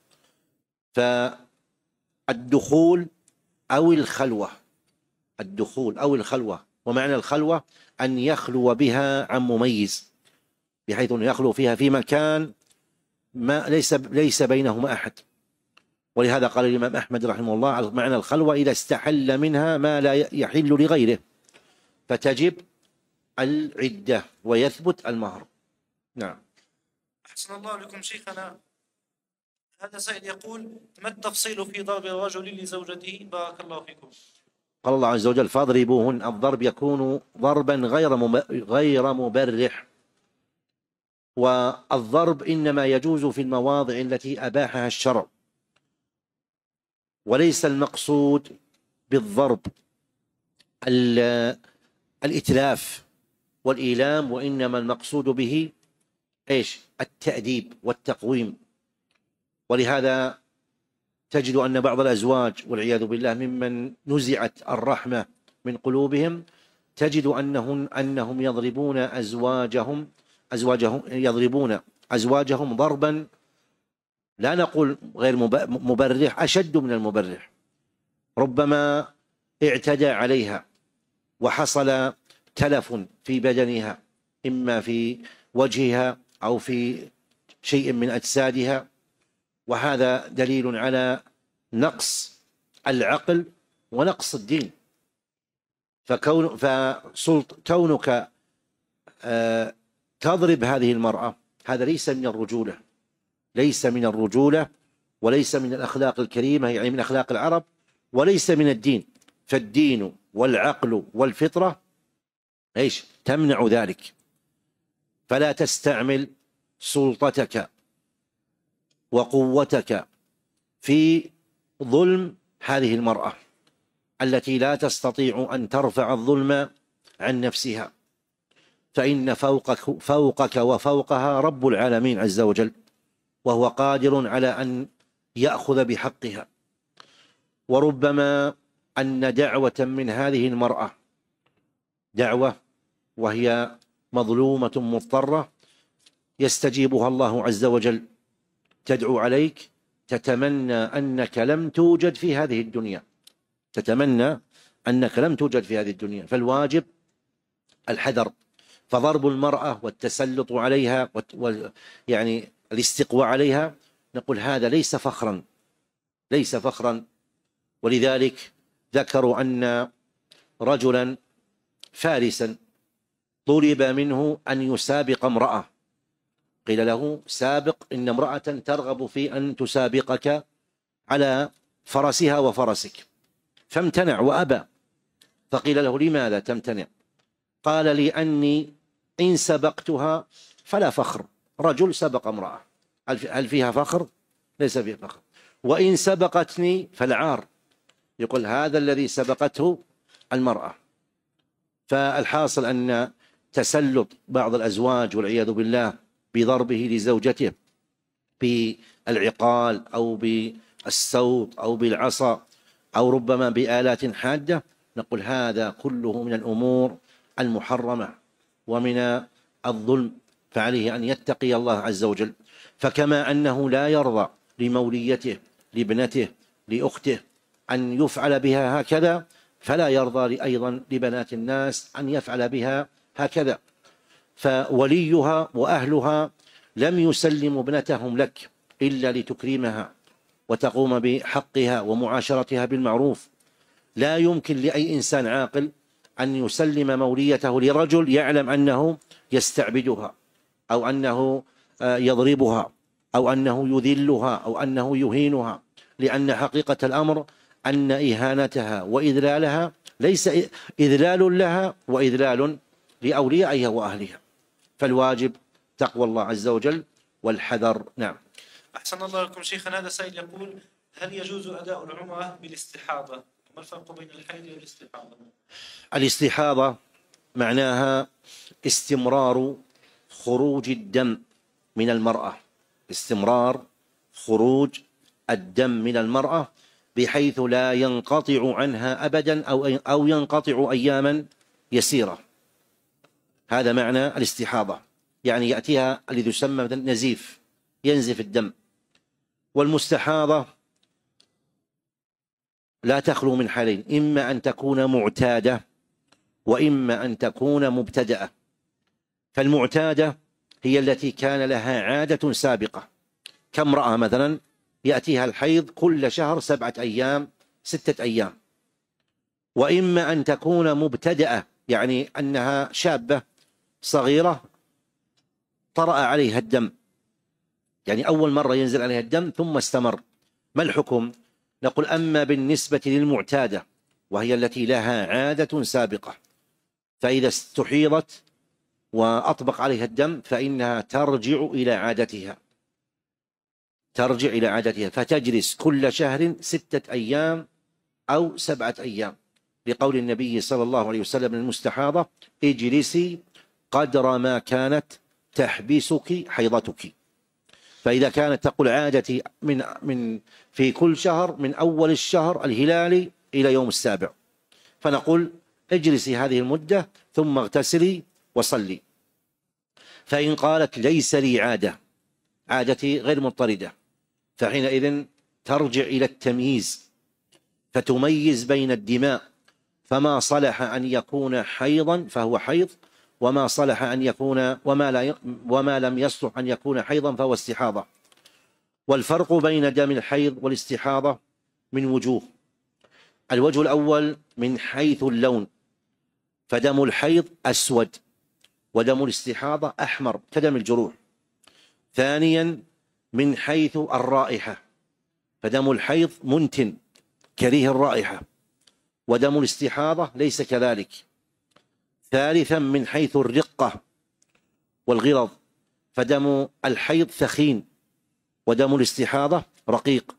فالدخول أو الخلوة، الدخول أو الخلوة، ومعنى الخلوة أن يخلو بها عن مميز، بحيث أن يخلو فيها في مكان ما ليس ليس بينهما أحد. ولهذا قال الإمام أحمد رحمه الله على معنى الخلوة إذا استحل منها ما لا يحل لغيره، فتجب العدة ويثبت المهر. نعم. أحسن الله عليكم شيخنا. هذا سائل يقول ما التفصيل في ضرب الرجل لزوجته؟ بارك الله فيكم. قال الله عز وجل فاضربوهن. الضرب يكون ضربا غير غير مبرح، والضرب إنما يجوز في المواضع التي أباحها الشرع، وليس المقصود بالضرب الإتلاف والإيلام، وإنما المقصود به إيش؟ التأديب والتقويم. ولهذا تجد أن بعض الأزواج والعياذ بالله ممن نزعت الرحمة من قلوبهم، تجد أنهم أنهم يضربون أزواجهم أزواجهم يضربون أزواجهم ضربا لا نقول غير مبرح، أشد من المبرح. ربما اعتدى عليها وحصل تلف في بدنها، إما في وجهها أو في شيء من أجسادها، وهذا دليل على نقص العقل ونقص الدين. فكون فسلط كونك آه تضرب هذه المرأة هذا ليس من الرجولة، ليس من الرجولة وليس من الأخلاق الكريمة، يعني من أخلاق العرب، وليس من الدين. فالدين والعقل والفطرة ايش؟ تمنع ذلك. فلا تستعمل سلطتك وقوتك في ظلم هذه المرأة التي لا تستطيع أن ترفع الظلم عن نفسها، فإن فوقك, فوقك وفوقها رب العالمين عز وجل، وهو قادر على أن يأخذ بحقها. وربما أن دعوة من هذه المرأة دعوة وهي مظلومة مضطرة يستجيبها الله عز وجل، تدعو عليك، تتمنى أنك لم توجد في هذه الدنيا، تتمنى أنك لم توجد في هذه الدنيا. فالواجب الحذر. فضرب المرأة والتسلط عليها يعني الاستقواء عليها، نقول هذا ليس فخرا، ليس فخرا. ولذلك ذكروا أن رجلا فارسا طلب منه أن يسابق امرأة، قيل له سابق، إن امرأة ترغب في أن تسابقك على فرسها وفرسك، فامتنع وأبى. فقيل له لماذا تمتنع؟ قال لأني إن سبقتها فلا فخر، رجل سبق امرأة، هل فيها فخر؟ ليس فيها فخر. وإن سبقتني فالعار، يقول هذا الذي سبقته المرأة. فالحاصل أن تسلط بعض الأزواج والعياذ بالله بضربه لزوجته بالعقال أو بالصوت أو بالعصا أو ربما بآلات حادة، نقول هذا كله من الأمور المحرمة ومن الظلم، فعليه أن يتقي الله عز وجل. فكما أنه لا يرضى لموليته لابنته لأخته أن يفعل بها هكذا، فلا يرضى أيضا لبنات الناس أن يفعل بها هكذا. فوليها وأهلها لم يسلموا ابنتهم لك إلا لتكريمها وتقوم بحقها ومعاشرتها بالمعروف. لا يمكن لأي إنسان عاقل أن يسلم موليته لرجل يعلم أنه يستعبدها أو أنه يضربها أو أنه يذلها أو أنه يهينها، لأن حقيقة الأمر أن إهانتها وإذلالها ليس إذلال لها وإذلال لأوليائها وأهلها، فالواجب تقوى الله عز وجل والحذر. نعم. أحسن الله لكم شيخنا. هذا سائل يقول: هل يجوز أداء العمرة بالاستحاضة؟ ما الفرق بين الحيض والاستحاضة؟ الاستحاضة معناها استمرار خروج الدم من المرأة، استمرار خروج الدم من المرأة بحيث لا ينقطع عنها أبدا أو أو ينقطع أياما يسيرة. هذا معنى الاستحاضة، يعني يأتيها الذي يسمى نزيف، ينزف الدم. والمستحاضة لا تخلو من حالين: إما أن تكون معتادة وإما أن تكون مبتدأة. فالمعتادة هي التي كان لها عادة سابقة، كامرأة مثلا يأتيها الحيض كل شهر سبعة أيام ستة أيام. وإما أن تكون مبتدأة، يعني أنها شابة صغيرة طرأ عليها الدم، يعني أول مرة ينزل عليها الدم ثم استمر. ما الحكم؟ نقول: أما بالنسبة للمعتادة وهي التي لها عادة سابقة، فإذا استحيضت وأطبق عليها الدم فإنها ترجع إلى عادتها، ترجع إلى عادتها فتجلس كل شهر ستة أيام أو سبعة أيام، لقول النبي صلى الله عليه وسلم للمستحاضة: اجلسي قدر ما كانت تحبسك حيضتك. فإذا كانت تقول عادتي من من في كل شهر من أول الشهر الهلالي إلى يوم السابع، فنقول: اجلسي هذه المدة ثم اغتسلي وصلي. فإن قالت: ليس لي عادة، عادتي غير مضطردة، فحينئذ ترجع إلى التمييز فتميز بين الدماء، فما صلح أن يكون حيضا فهو حيض، وما صلح أن يكون وما, لا وما لم يصلح أن يكون حيضا فهو استحاضة. والفرق بين دم الحيض والاستحاضة من وجوه: الوجه الأول من حيث اللون، فدم الحيض أسود ودم الاستحاضة أحمر كدم الجروح. ثانيا من حيث الرائحة، فدم الحيض منتن كريه الرائحة ودم الاستحاضة ليس كذلك. ثالثا من حيث الرقة والغلظ، فدم الحيض ثخين ودم الاستحاضة رقيق.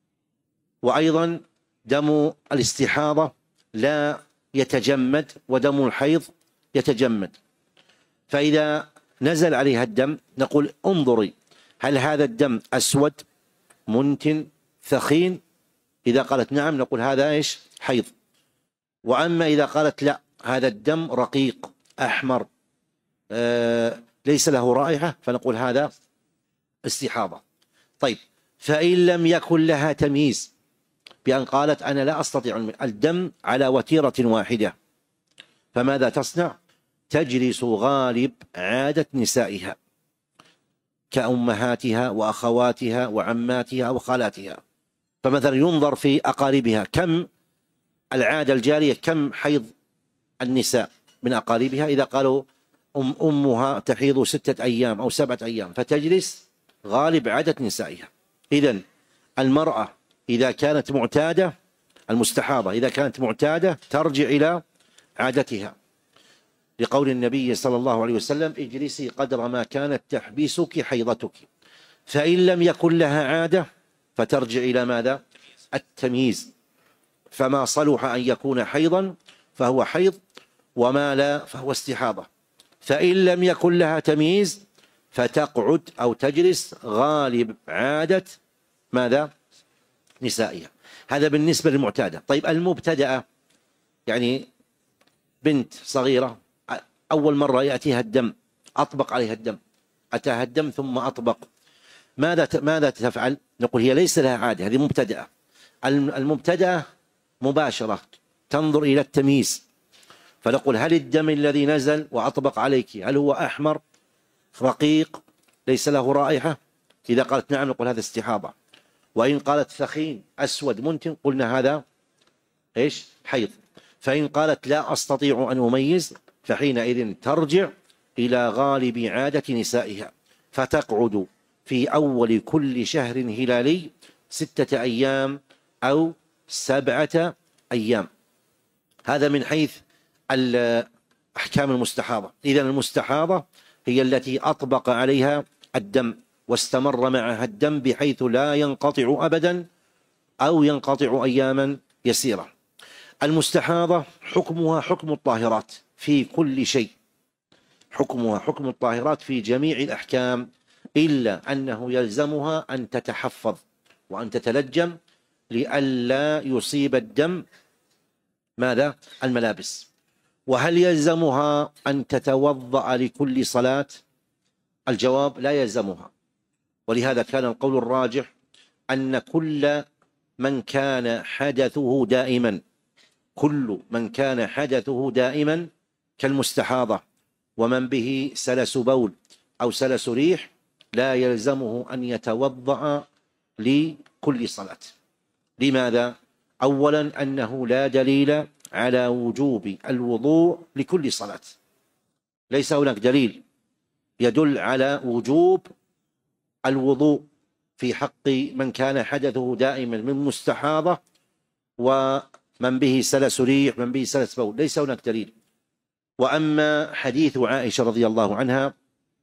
وأيضا دم الاستحاضة لا يتجمد ودم الحيض يتجمد. فإذا نزل عليها الدم نقول: انظري هل هذا الدم أسود منتن ثخين؟ إذا قالت نعم نقول: هذا إيش؟ حيض. وأما إذا قالت لا، هذا الدم رقيق أحمر آه ليس له رائحة، فنقول: هذا استحاضة. طيب، فإن لم يكن لها تمييز بأن قالت: أنا لا أستطيع الدم على وتيرة واحدة، فماذا تصنع؟ تجلس غالب عادة نسائها كأمهاتها وأخواتها وعماتها وخالاتها. فمثلا ينظر في أقاربها كم العادة الجارية، كم حيض النساء من أقاربها. إذا قالوا أم أمها تحيض ستة أيام أو سبعة أيام فتجلس غالب عادة نسائها. إذن المرأة إذا كانت معتادة، المستحاضة إذا كانت معتادة ترجع إلى عادتها، لقول النبي صلى الله عليه وسلم: اجلسي قدر ما كانت تحبسك حيضتك. فإن لم يكن لها عادة فترجع إلى ماذا؟ التمييز، فما صلح أن يكون حيضا فهو حيض، وما لا فهو استحاضة. فإن لم يكن لها تمييز فتقعد أو تجلس غالب عادة ماذا؟ نسائها. هذا بالنسبة للمعتادة. طيب، المبتدأة يعني بنت صغيرة أول مرة يأتيها الدم، أطبق عليها الدم، أتاها الدم ثم أطبق، ماذا ماذا تفعل؟ نقول: هي ليس لها عادة، هذه مبتدأة. المبتدأة مباشرة تنظر إلى التمييز، فنقول: هل الدم الذي نزل وأطبق عليك هل هو أحمر رقيق ليس له رائحة؟ إذا قالت نعم نقول: هذا استحاضة. وإن قالت ثخين أسود منتن قلنا: هذا إيش؟ حيض. فإن قالت لا أستطيع أن أميز فحينئذ ترجع إلى غالب عادة نسائها، فتقعد في أول كل شهر هلالي ستة أيام أو سبعة أيام. هذا من حيث أحكام المستحاضة. إذن المستحاضة هي التي أطبق عليها الدم واستمر معها الدم بحيث لا ينقطع أبدا أو ينقطع أياما يسيرة. المستحاضة حكمها حكم الطاهرات في كل شيء، حكمها حكم الطاهرات في جميع الأحكام، إلا أنه يلزمها أن تتحفظ وأن تتلجم لئلا يصيب الدم ماذا؟ الملابس. وهل يلزمها أن تتوضأ لكل صلاة؟ الجواب لا يلزمها، ولهذا كان القول الراجح أن كل من كان حدثه دائما كل من كان حدثه دائما كالمستحاضة ومن به سلس بول أو سلس ريح لا يلزمه أن يتوضأ لكل صلاة. لماذا؟ أولا أنه لا دليل على وجوب الوضوء لكل صلاة، ليس هناك دليل يدل على وجوب الوضوء في حق من كان حدثه دائما من مستحاضة ومن به سلس ريح من به سلس بول، ليس هناك دليل. وأما حديث عائشة رضي الله عنها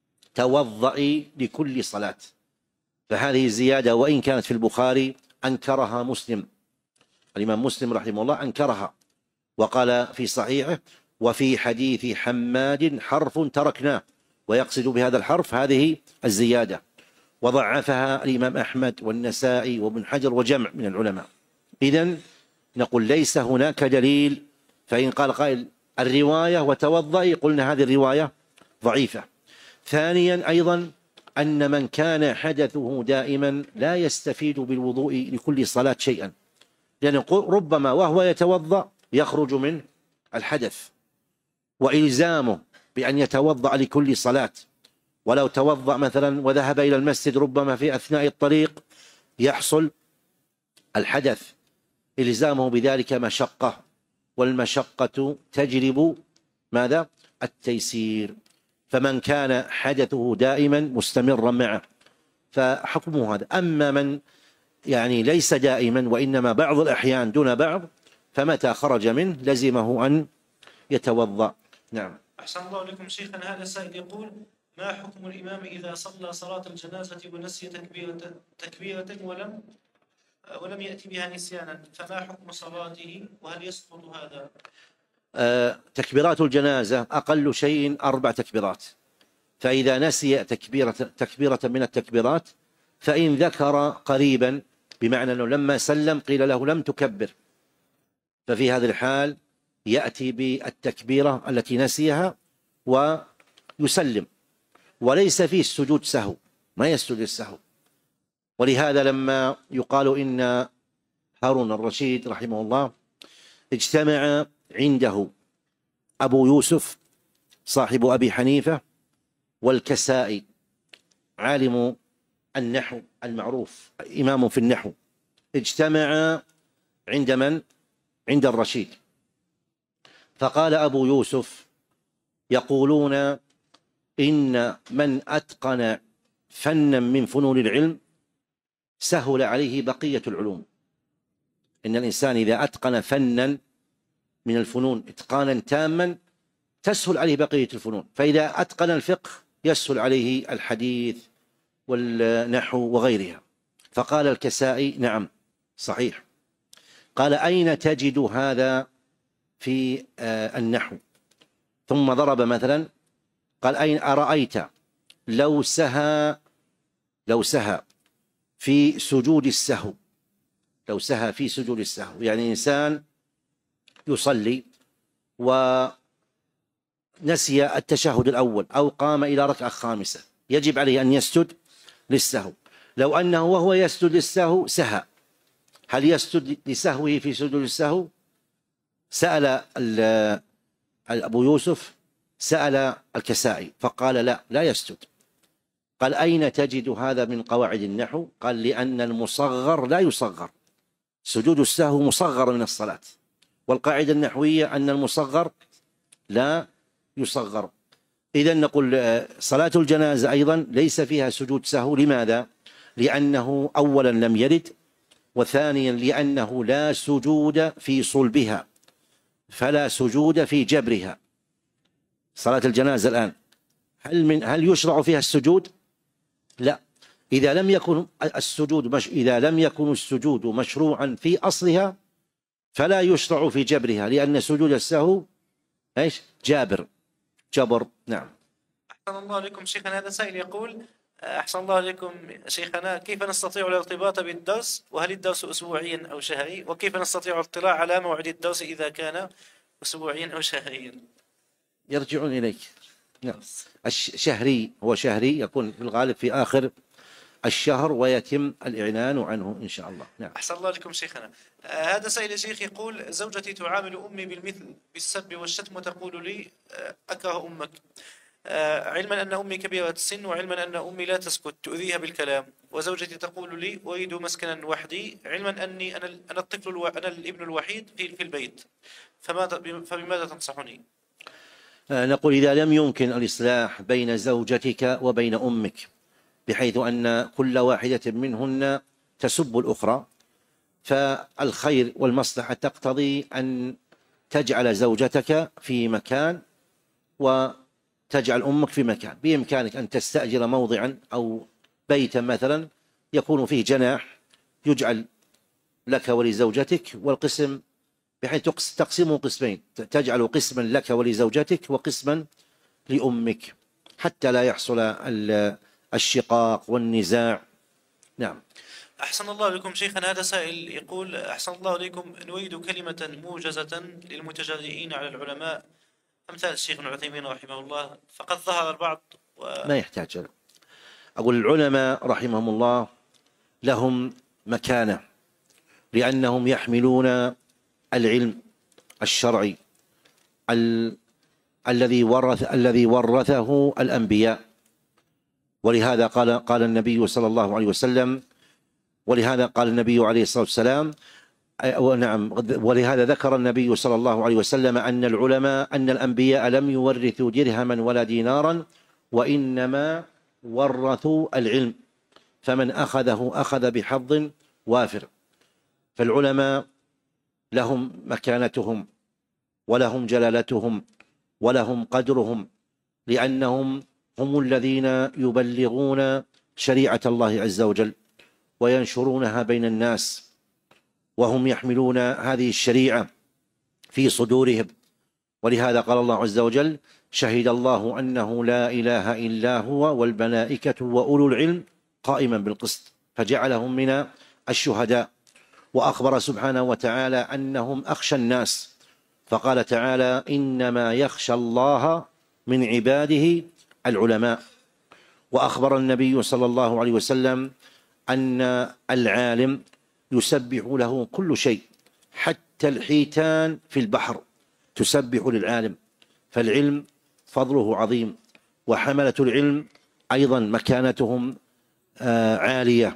توضئي لكل صلاة، فهذه زيادة وإن كانت في البخاري أنكرها مسلم، الإمام مسلم رحمه الله أنكرها وقال في صحيحه وفي حديث حماد حرف تركناه، ويقصد بهذا الحرف هذه الزيادة، وضعفها الإمام أحمد والنسائي وابن حجر وجمع من العلماء. إذن نقول ليس هناك دليل. فإن قال قائل الرواية وتوضئي قلنا هذه الرواية ضعيفة. ثانيا أيضا أن من كان حدثه دائما لا يستفيد بالوضوء لكل صلاة شيئا، لأن ربما وهو يتوضأ يخرج من الحدث، وإلزامه بأن يتوضأ لكل صلاة، ولو توضأ مثلا وذهب إلى المسجد ربما في أثناء الطريق يحصل الحدث، إلزامه بذلك مشقة، والمشقة تجلب ماذا؟ التيسير. فمن كان حدثه دائما مستمرا معه فحكمه هذا. أما من يعني ليس دائما وإنما بعض الأحيان دون بعض فمتى خرج منه لزمه أن يتوضأ. نعم. أحسن الله لكم شيخنا. هذا السائل يقول ما حكم الإمام إذا صلى صلاة الجنازة ونسي تكبيرة, تكبيرة ولم ولم يأتي بها نسيانا، فما حكم صلاته وهل يسقط هذا؟ آه تكبيرات الجنازة أقل شيء أربع تكبيرات، فإذا نسي تكبيرة, تكبيرة من التكبيرات فإن ذكر قريبا بمعنى أنه لما سلم قيل له لم تكبر، ففي هذه الحال يأتي بالتكبيرة التي نسيها ويسلم، وليس فيه السجود سهو، ما يسجد السهو. ولهذا لما يقال إن هارون الرشيد رحمه الله اجتمع عنده أبو يوسف صاحب أبي حنيفة والكسائي عالم النحو المعروف إمام في النحو، اجتمع عند من؟ عند الرشيد. فقال أبو يوسف يقولون إن من أتقن فنا من فنون العلم سهل عليه بقية العلوم، إن الإنسان إذا أتقن فنا من الفنون إتقانا تاما تسهل عليه بقية الفنون، فإذا أتقن الفقه يسهل عليه الحديث والنحو وغيرها. فقال الكسائي نعم صحيح. قال أين تجد هذا في النحو؟ ثم ضرب مثلا قال أين أرأيت لو سهى لو سهى في سجود السهو، لو سهى في سجود السهو، يعني إنسان يصلي ونسي التشهد الأول أو قام إلى ركعة خامسة يجب عليه أن يسجد للسهو. لو أنه وهو يسجد للسهو سهى، هل يسجد لسهوه في سجود السهو؟ سأل أبو يوسف سأل الكسائي فقال لا لا يسجد. قال أين تجد هذا من قواعد النحو؟ قال لأن المصغر لا يصغر، سجود السهو مصغر من الصلاة، والقاعدة النحوية أن المصغر لا يصغر. إذا نقول صلاة الجنازة أيضا ليس فيها سجود سهو. لماذا؟ لأنه أولا لم يرد، وثانيا لأنه لا سجود في صلبها، فلا سجود في جبرها. صلاة الجنازة الآن هل من هل يشرع فيها السجود؟ لا. إذا لم يكن السجود مش إذا لم يكن السجود مشروعا في أصلها فلا يشرع في جبرها، لأن سجود السهو ايش؟ جابر جبر. نعم. أحسن الله عليكم شيخنا. هذا سائل يقول: أحسن الله عليكم شيخنا، كيف نستطيع الارتباط بالدرس، وهل الدرس أسبوعيا أو شهري، وكيف نستطيع الاطلاع على موعد الدرس إذا كان أسبوعيا أو شهريا؟ يرجعون إليك. نعم. الشهري هو شهري، يكون في الغالب في آخر الشهر ويتم الإعلان عنه إن شاء الله. نعم. أحسن الله عليكم شيخنا. آه هذا سائل يا شيخ يقول: زوجتي تعامل أمي بالمثل بالسب والشتم، وتقول لي آه أكره أمك، آه علما أن أمي كبيرة السن، وعلما أن أمي لا تسكت تؤذيها بالكلام، وزوجتي تقول لي أريد مسكنا وحدي، علما أني أنا أنا الطفل الو... أنا الابن الوحيد في في البيت، فماذا فبماذا تنصحني؟ آه نقول إذا لم يمكن الإصلاح بين زوجتك وبين أمك بحيث أن كل واحدة منهن تسب الأخرى، فالخير والمصلحة تقتضي أن تجعل زوجتك في مكان وتجعل أمك في مكان. بإمكانك أن تستأجر موضعا أو بيتا مثلا يكون فيه جناح يجعل لك ولزوجتك، والقسم بحيث تقسمه قسمين، تجعل قسما لك ولزوجتك وقسما لأمك حتى لا يحصل الشقاق والنزاع. نعم. أحسن الله عليكم شيخنا. هذا سائل يقول: أحسن الله عليكم، نريد كلمة موجزة للمتجرئين على العلماء أمثال الشيخ ابن عثيمين رحمه الله، فقد ظهر البعض و... ما يحتاج. أقول العلماء رحمهم الله لهم مكانة، لأنهم يحملون العلم الشرعي ال... الذي ورث الذي ورثه الأنبياء، ولهذا قال قال النبي صلى الله عليه وسلم ولهذا قال النبي عليه الصلاة والسلام نعم ولهذا ذكر النبي صلى الله عليه وسلم أن العلماء أن الأنبياء لم يورثوا درهما ولا دينارا، وإنما ورثوا العلم، فمن أخذه أخذ بحظ وافر. فالعلماء لهم مكانتهم ولهم جلالتهم ولهم قدرهم، لأنهم هم الذين يبلغون شريعة الله عز وجل وينشرونها بين الناس، وهم يحملون هذه الشريعة في صدورهم. ولهذا قال الله عز وجل: شهد الله أنه لا إله إلا هو والملائكة وأولو العلم قائما بالقسط، فجعلهم من الشهداء. وأخبر سبحانه وتعالى أنهم أخشى الناس، فقال تعالى: إنما يخشى الله من عباده العلماء. وأخبر النبي صلى الله عليه وسلم أن العالم يسبح له كل شيء، حتى الحيتان في البحر تسبح للعالم. فالعلم فضله عظيم، وحملة العلم أيضا مكانتهم عالية،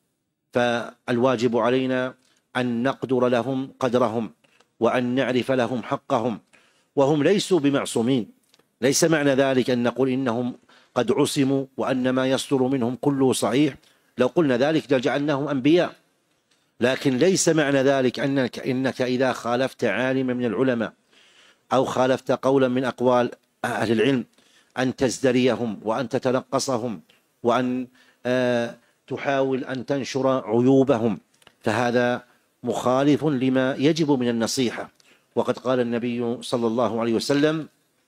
فالواجب علينا أن نقدر لهم قدرهم وأن نعرف لهم حقهم، وهم ليسوا بمعصومين. ليس معنى ذلك أن نقول إنهم قد عصموا وأن ما يصدر منهم كله صحيح، لو قلنا ذلك لجعلناهم أنبياء، لكن ليس معنى ذلك أنك إنك إذا خالفت عالما من العلماء أو خالفت قولا من أقوال أهل العلم أن تزدريهم وأن تتنقصهم وأن آه تحاول أن تنشر عيوبهم، فهذا مخالف لما يجب من النصيحة. وقد قال النبي صلى الله عليه وسلم: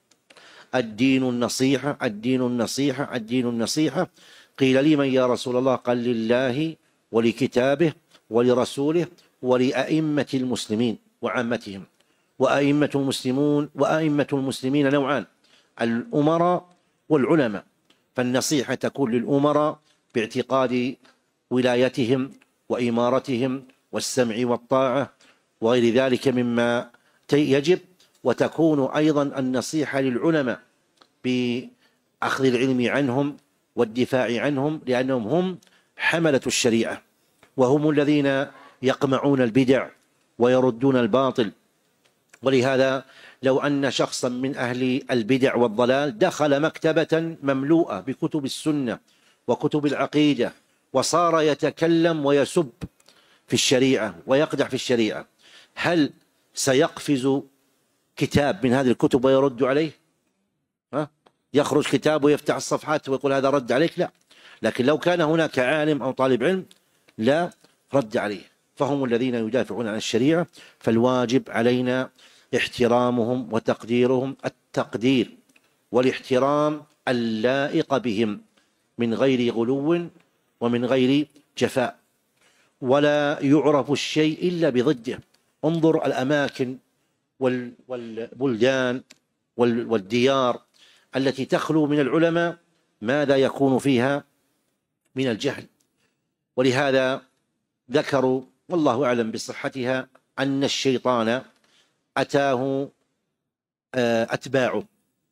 الدين النصيحة الدين النصيحة الدين النصيحة. قيل لي: من يا رسول الله؟ قال: لله ولكتابه ولرسوله ولأئمة المسلمين وعامتهم. وأئمة المسلمون وأئمة المسلمين نوعان: الأمراء والعلماء. فالنصيحة تكون للأمراء باعتقاد ولايتهم وإمارتهم والسمع والطاعة وغير ذلك مما يجب، وتكون أيضا النصيحة للعلماء بأخذ العلم عنهم والدفاع عنهم، لأنهم هم حملة الشريعة، وهم الذين يقمعون البدع ويردون الباطل ولهذا لو أن شخصا من أهل البدع والضلال دخل مكتبة مملوءة بكتب السنة وكتب العقيدة وصار يتكلم ويسب في الشريعة ويقدح في الشريعة، هل سيقفز كتاب من هذه الكتب ويرد عليه؟ ها؟ يخرج كتاب ويفتح الصفحات ويقول هذا رد عليك؟ لا. لكن لو كان هناك عالم أو طالب علم لا رد عليه، فهم الذين يدافعون عن الشريعة، فالواجب علينا احترامهم وتقديرهم التقدير والاحترام اللائق بهم من غير غلو ومن غير جفاء، ولا يعرف الشيء إلا بضده. انظر الأماكن والبلدان والديار التي تخلو من العلماء ماذا يكون فيها من الجهل. ولهذا ذكروا والله أعلم بصحتها أن الشيطان أتاه أتباعه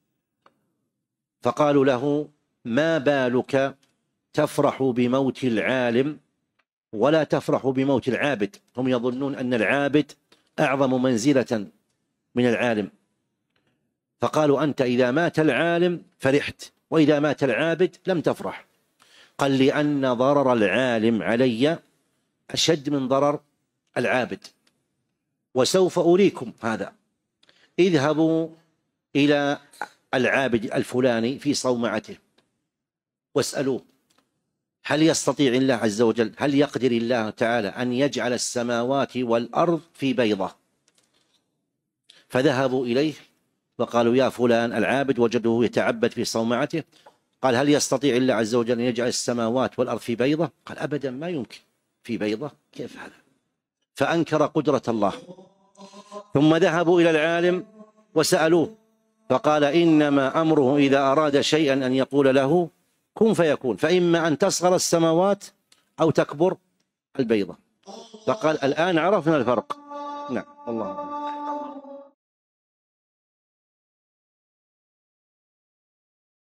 فقالوا له ما بالك تفرح بموت العالم ولا تفرح بموت العابد؟ هم يظنون أن العابد أعظم منزلة من العالم، فقالوا أنت إذا مات العالم فرحت وإذا مات العابد لم تفرح. قال لأن ضرر العالم علي أشد من ضرر العابد، وسوف أريكم هذا. اذهبوا إلى العابد الفلاني في صومعته واسألوه هل يستطيع الله عز وجل، هل يقدر الله تعالى أن يجعل السماوات والأرض في بيضة؟ فذهبوا إليه وقالوا يا فلان العابد، وجدوه يتعبد في صومعته، قال هل يستطيع الله عز وجل أن يجعل السماوات والأرض في بيضة؟ قال أبدا ما يمكن، في بيضة كيف هذا؟ فأنكر قدرة الله. ثم ذهبوا إلى العالم وسألوه فقال إنما أمره إذا أراد شيئا أن يقول له كن فيكون، فإما أن تصغر السماوات أو تكبر البيضة. فقال الآن عرفنا الفرق. نعم والله.